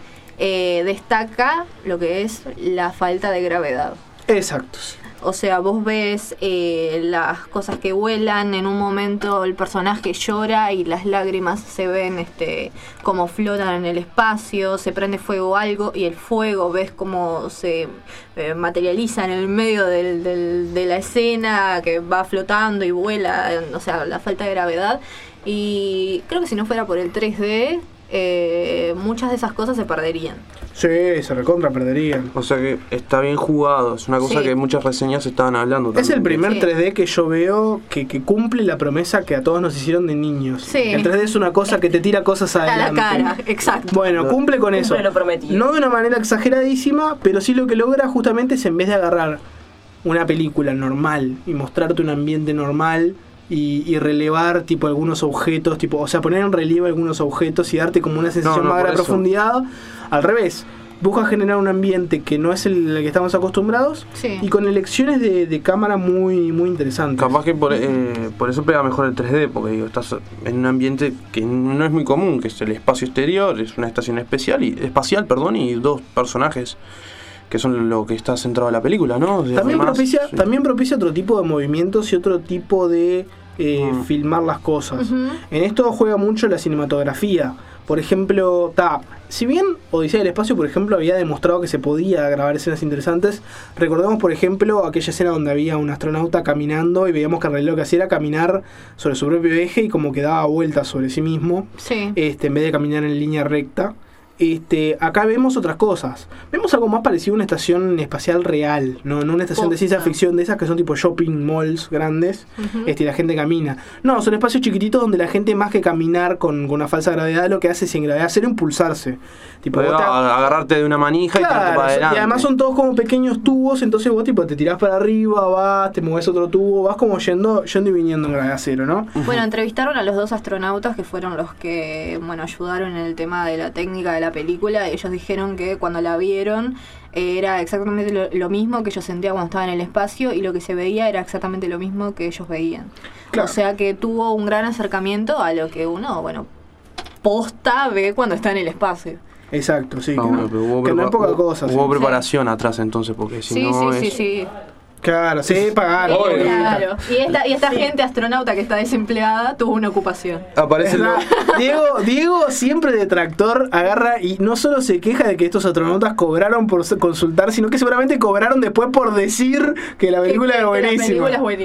destaca lo que es la falta de gravedad. Exacto. O sea, vos ves las cosas que vuelan, en un momento el personaje llora y las lágrimas se ven como flotan en el espacio, se prende fuego algo y el fuego ves como se materializa en el medio de la escena, que va flotando y vuela, o sea, la falta de gravedad. Y creo que si no fuera por el 3D, muchas de esas cosas se perderían. Sí, se recontra perderían. O sea que está bien jugado. Es una cosa que muchas reseñas estaban hablando también. Es el primer 3D que yo veo que cumple la promesa que a todos nos hicieron de niños. Sí. El 3D es una cosa que te tira cosas adelante. A la cara, exacto. Bueno, cumple con eso. Lo prometido. No de una manera exageradísima, pero sí lo que logra justamente es, en vez de agarrar una película normal y mostrarte un ambiente normal y relevar tipo algunos objetos, o sea, poner en relieve algunos objetos y darte como una sensación más de profundidad, al revés. Busca generar un ambiente que no es el que estamos acostumbrados, y con elecciones de cámara muy, muy interesantes. Capaz que por eso pega mejor el 3D, porque digo, estás en un ambiente que no es muy común, que es el espacio exterior, es una estación espacial y dos personajes que son lo que está centrado en la película, ¿no? O sea, también propicia otro tipo de movimientos y otro tipo de filmar las cosas. En esto juega mucho la cinematografía. Por ejemplo, si bien Odisea del Espacio, por ejemplo, había demostrado que se podía grabar escenas interesantes, recordemos, por ejemplo, aquella escena donde había un astronauta caminando y veíamos que en realidad lo que hacía era caminar sobre su propio eje y como que daba vueltas sobre sí mismo, en vez de caminar en línea recta. Acá vemos otras cosas. Vemos algo más parecido a una estación espacial real, no una estación de ciencia ficción de esas que son tipo shopping malls grandes, y la gente camina. No, son espacios chiquititos donde la gente, más que caminar con una falsa gravedad, lo que hace sin gravedad hacer impulsarse. Tipo, agarrarte de una manija y tirarte para adelante. Y además son todos como pequeños tubos, entonces vos te tirás para arriba, vas, te mueves otro tubo, vas como yendo y viniendo en gravedad cero, ¿no? Bueno, entrevistaron a los dos astronautas que fueron los que, ayudaron en el tema de la técnica de la película. Ellos dijeron que cuando la vieron era exactamente lo mismo que ellos sentían cuando estaban en el espacio, y lo que se veía era exactamente lo mismo que ellos veían. Claro. O sea que tuvo un gran acercamiento a lo que uno, posta ve cuando está en el espacio. Exacto, sí. Que no es poca cosa. Hubo preparación atrás entonces, porque si no es... Sí. Claro, sí, pagaron. Claro. Y esta gente astronauta que está desempleada tuvo una ocupación. Aparece Diego, siempre detractor, agarra y no solo se queja de que estos astronautas cobraron por consultar, sino que seguramente cobraron después por decir que la película es buenísima.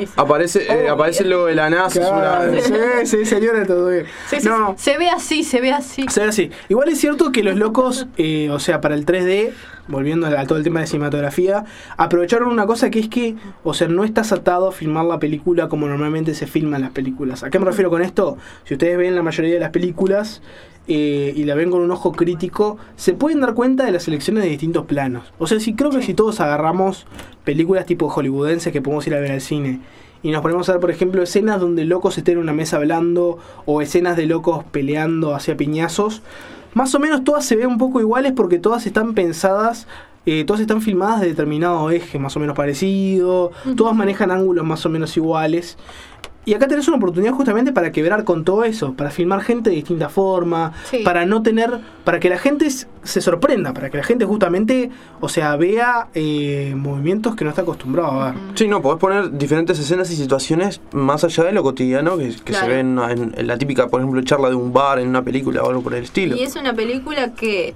Aparece lo de la NASA. Sí, señores, todo bien. No. Se ve así. Igual es cierto que los locos, o sea, para el 3D, volviendo a todo el tema de cinematografía, aprovecharon una cosa que es que, o sea, no estás atado a filmar la película como normalmente se filman las películas. ¿A qué me refiero con esto? Si ustedes ven la mayoría de las películas y la ven con un ojo crítico, se pueden dar cuenta de las selecciones de distintos planos. O sea, creo que si todos agarramos películas tipo hollywoodenses que podemos ir a ver al cine y nos ponemos a ver, por ejemplo, escenas donde locos estén en una mesa hablando o escenas de locos peleando hacia piñazos, más o menos todas se ven un poco iguales porque todas están pensadas, todas están filmadas de determinado eje más o menos parecido, todas manejan ángulos más o menos iguales. Y acá tenés una oportunidad justamente para quebrar con todo eso, para filmar gente de distinta forma, para no tener, para que la gente se sorprenda, para que la gente justamente, o sea, vea movimientos que no está acostumbrado a ver. Sí, no, podés poner diferentes escenas y situaciones más allá de lo cotidiano que se ven en la típica, por ejemplo, charla de un bar en una película o algo por el estilo. Y es una película que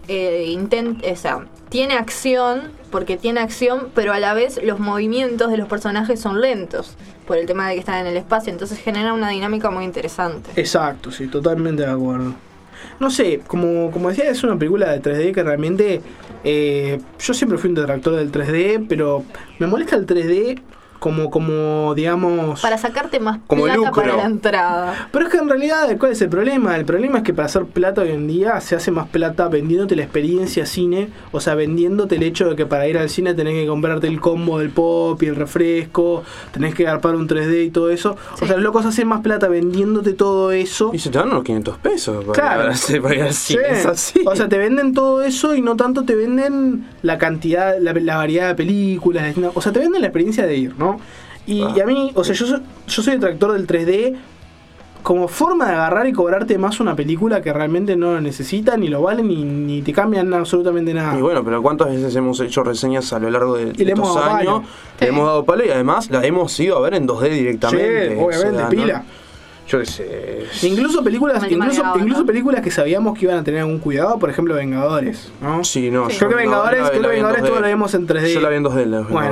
tiene acción, porque tiene acción, pero a la vez los movimientos de los personajes son lentos, por el tema de que están en el espacio, entonces genera una dinámica muy interesante. Exacto, sí, totalmente de acuerdo. No sé, como decía, es una película de 3D que realmente... yo siempre fui un detractor del 3D, pero me molesta el 3D como digamos... Para sacarte más como plata lucro para la entrada. Pero es que en realidad, ¿cuál es el problema? El problema es que para hacer plata hoy en día se hace más plata vendiéndote la experiencia cine, o sea, vendiéndote el hecho de que para ir al cine tenés que comprarte el combo del pop y el refresco, tenés que garpar un 3D y todo eso. Sí. O sea, los locos hacen más plata vendiéndote todo eso. Y se te dan unos 500 pesos para ir al cine. Es así. O sea, te venden todo eso y no tanto te venden la cantidad, la variedad de películas, o sea, te venden la experiencia de ir, ¿no? Y a mí, o sea, yo soy detractor del 3D como forma de agarrar y cobrarte más una película que realmente no lo necesita, ni lo vale, ni te cambian absolutamente nada. Y bueno, pero ¿cuántas veces hemos hecho reseñas a lo largo de estos años? Le hemos dado palo y además la hemos ido a ver en 2D directamente. Sí, obviamente, pila. ¿No? Yo qué sé. Incluso películas que sabíamos que iban a tener algún cuidado, por ejemplo Vengadores, ¿no? Sí, no. Creo que Vengadores todos la vimos en 3D. Yo la vi en 2D. Bueno,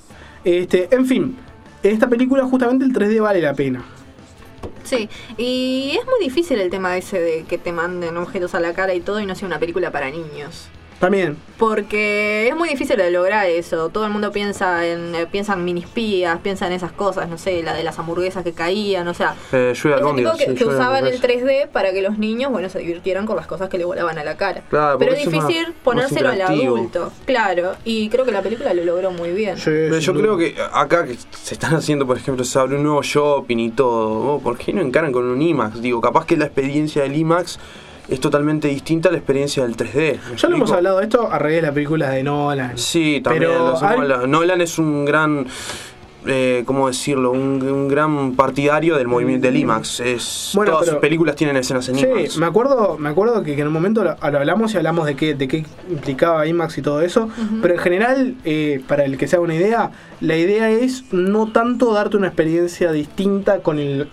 en fin, en esta película justamente el 3D vale la pena. Sí, y es muy difícil el tema ese de que te manden objetos a la cara y todo y no sea una película para niños. También. Porque es muy difícil de lograr eso. Todo el mundo piensa en mini espías, piensa en esas cosas, no sé, la de las hamburguesas que caían, o sea, que usaban el 3D para que los niños, se divirtieran con las cosas que le volaban a la cara. Claro, pero es difícil ponérselo al adulto, claro, y creo que la película lo logró muy bien. Sí, yo creo que acá que se están haciendo, por ejemplo, se abre un nuevo shopping y todo, ¿por qué no encaran con un IMAX? Digo, capaz que la experiencia del IMAX es totalmente distinta a la experiencia del 3D. Ya lo hemos hablado de esto a raíz de las películas de Nolan. Sí, también. Nolan es un gran, ¿cómo decirlo? Un gran partidario del movimiento del IMAX. Todas sus películas tienen escenas en IMAX. Sí, me acuerdo que en un momento lo hablamos y hablamos de qué implicaba IMAX y todo eso. Pero en general, para el que se haga una idea, la idea es no tanto darte una experiencia distinta con el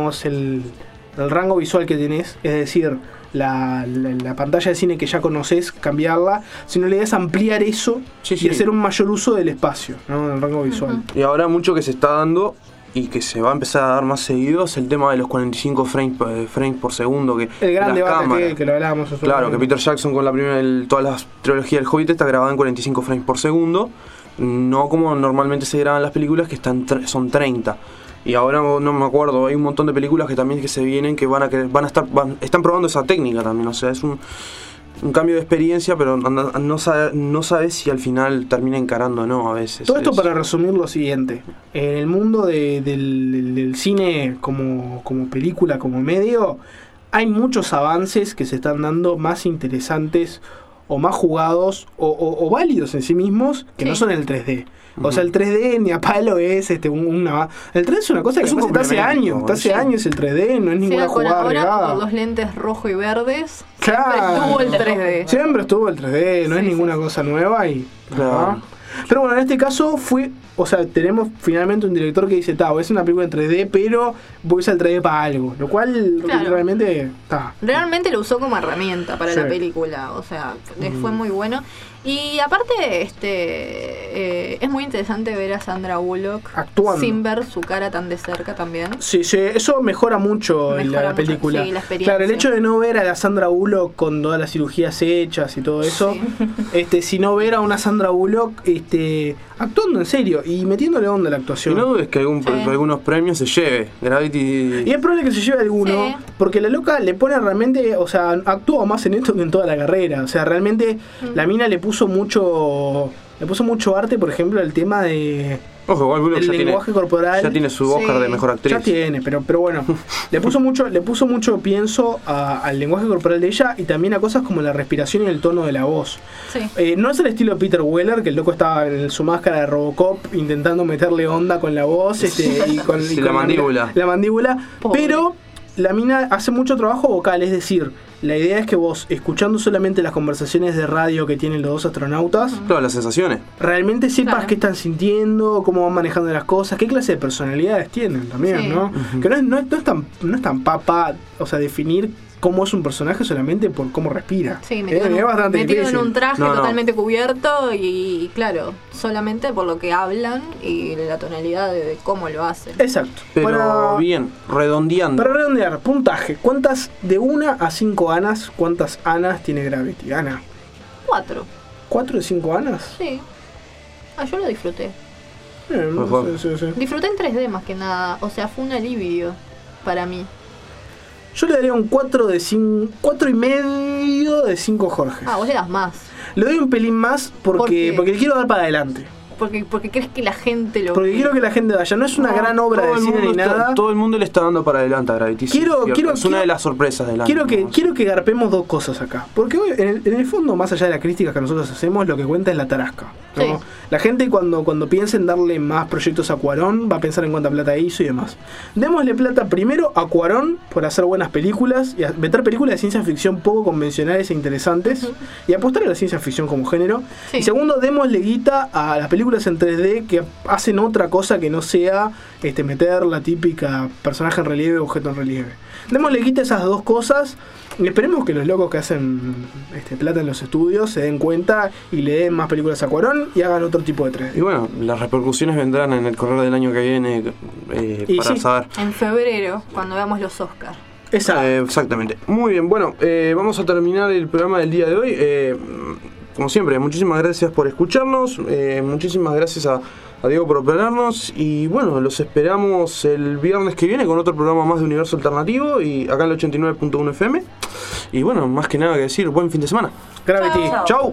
rango visual que tenés, es decir, la pantalla de cine que ya conoces, cambiarla, sino la idea es ampliar eso y hacer un mayor uso del espacio, ¿no? Del rango visual. Y ahora mucho que se está dando y que se va a empezar a dar más seguido es el tema de los 45 frames por segundo, que el gran debate que lo hablábamos. Claro, que Peter Jackson con toda la trilogía del Hobbit está grabada en 45 frames por segundo, no como normalmente se graban las películas que son 30. Y ahora no me acuerdo, hay un montón de películas que también que se vienen que están probando esa técnica también, o sea, es un cambio de experiencia, pero no sabes si al final termina encarando o no a veces. Todo esto para resumir lo siguiente: en el mundo del cine como película, como medio, hay muchos avances que se están dando más interesantes o más jugados o válidos en sí mismos que no son el 3D. O sea, el 3D ni a palo es el 3D es una cosa que está hace años. Hace años el 3D, no es ninguna jugada agregada. Por los lentes rojo y verdes, claro, siempre estuvo el 3D. Siempre estuvo el 3D, no es ninguna cosa nueva y... Claro. Pero bueno, en este caso tenemos finalmente un director que dice, es una película en 3D, pero voy a usar el 3D para algo, lo cual realmente realmente lo usó como herramienta para la película, o sea, fue muy bueno. Y aparte, es muy interesante ver a Sandra Bullock actuando sin ver su cara tan de cerca también. Sí, eso mejora mucho la película. Sí, la experiencia. Claro, el hecho de no ver a la Sandra Bullock con todas las cirugías hechas y todo eso, sino ver a una Sandra Bullock actuando en serio y metiéndole onda a la actuación. Y no dudes que algunos premios se lleve. Gravity. Y es probable que se lleve alguno, porque la loca le pone realmente, o sea, actúa más en esto que en toda la carrera. O sea, realmente la mina le puso Le puso mucho arte, por ejemplo, el tema de... Ojo, igual Blue el lenguaje corporal. Ya tiene su Oscar de mejor actriz. Ya tiene, pero bueno. le puso mucho pienso al lenguaje corporal de ella y también a cosas como la respiración y el tono de la voz. Sí. No es el estilo de Peter Weller, que el loco estaba en su máscara de Robocop intentando meterle onda con la voz y con la mandíbula. La mandíbula. Pero la mina hace mucho trabajo vocal, es decir, la idea es que vos, escuchando solamente las conversaciones de radio que tienen los dos astronautas, claro, las sensaciones, realmente sepas qué están sintiendo, cómo van manejando las cosas, qué clase de personalidades tienen también, ¿no? Que no es tan papa, o sea, definir cómo es un personaje solamente por cómo respira. Sí, metido en un traje totalmente cubierto y claro, solamente por lo que hablan y la tonalidad de cómo lo hacen. Exacto. Pero bien, redondeando. Para redondear, puntaje. ¿Cuántas de 1 a 5 anas, cuántas anas tiene Gravity? Ana. 4. ¿4 de 5 anas? Sí. Yo lo disfruté. Sí. Disfruté en 3D más que nada, o sea, fue un alivio para mí. Yo le daría un 4 y medio de 5 Jorge. Vos le das más. Le doy un pelín más porque le quiero dar para adelante. Porque crees que la gente lo Porque quiero que la gente vaya. No es una gran obra de cine ni nada. Todo el mundo le está dando para adelante a Gravity. Es una de las sorpresas del año. Quiero que garpemos dos cosas acá. Porque hoy, en el fondo, más allá de las críticas que nosotros hacemos, lo que cuenta es la tarasca, ¿no? Sí. La gente cuando piensa en darle más proyectos a Cuarón, va a pensar en cuánta plata hizo y demás. Démosle plata primero a Cuarón por hacer buenas películas y meter películas de ciencia ficción poco convencionales e interesantes y apostar a la ciencia ficción como género. Sí. Y segundo, démosle guita a las películas en 3D que hacen otra cosa que no sea meter la típica personaje en relieve o objeto en relieve. Démosle guita a esas dos cosas y esperemos que los locos que hacen plata en los estudios se den cuenta y le den más películas a Cuarón y hagan otro tipo de 3D. Y bueno, las repercusiones vendrán en el correr del año que viene para saber. En febrero, cuando veamos los Oscars. Exactamente. Muy bien, bueno, vamos a terminar el programa del día de hoy. Como siempre, muchísimas gracias por escucharnos, muchísimas gracias a Diego por operarnos y bueno, los esperamos el viernes que viene con otro programa más de Universo Alternativo y acá en el 89.1 FM y bueno, más que nada que decir, buen fin de semana. Gravity, chau.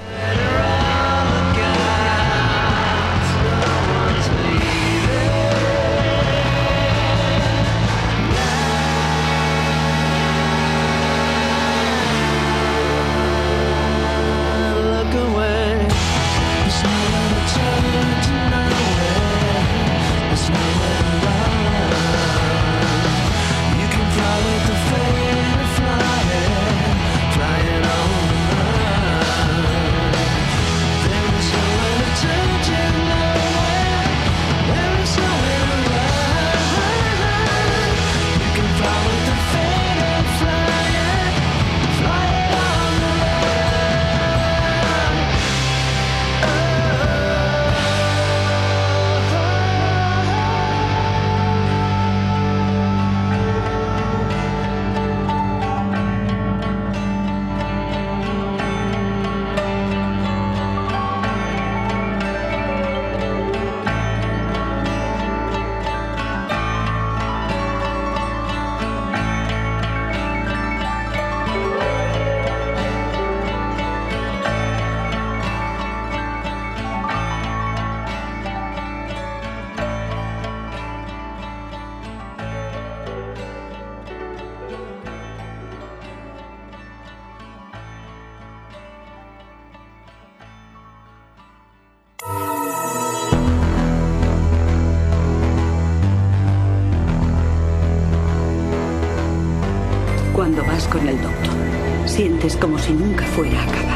Cuando vas con el doctor, sientes como si nunca fuera a acabar.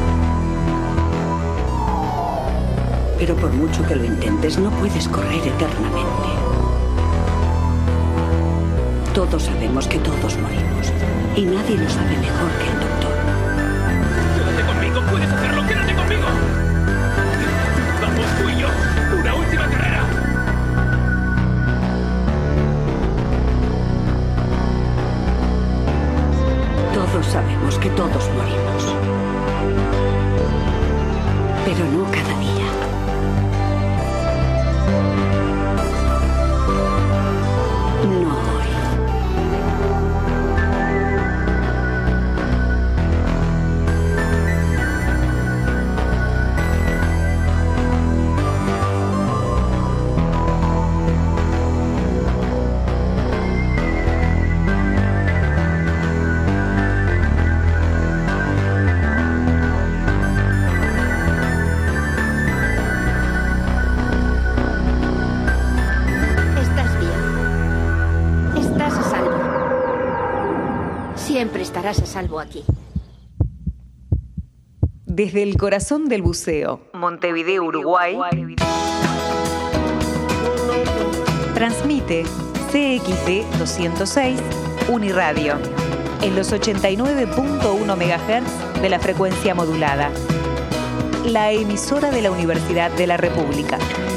Pero por mucho que lo intentes, no puedes correr eternamente. Todos sabemos que todos morimos, y nadie lo sabe mejor que el doctor. Quédate conmigo, puedes hacerlo, quédate conmigo. Vamos tú y yo, una última carrera. Todos sabemos que todos morimos. Pero no cada día. No hoy. Siempre estarás a salvo aquí. Desde el corazón del buceo, Montevideo, Uruguay, transmite CXD 206 Uniradio en los 89.1 MHz de la frecuencia modulada. La emisora de la Universidad de la República.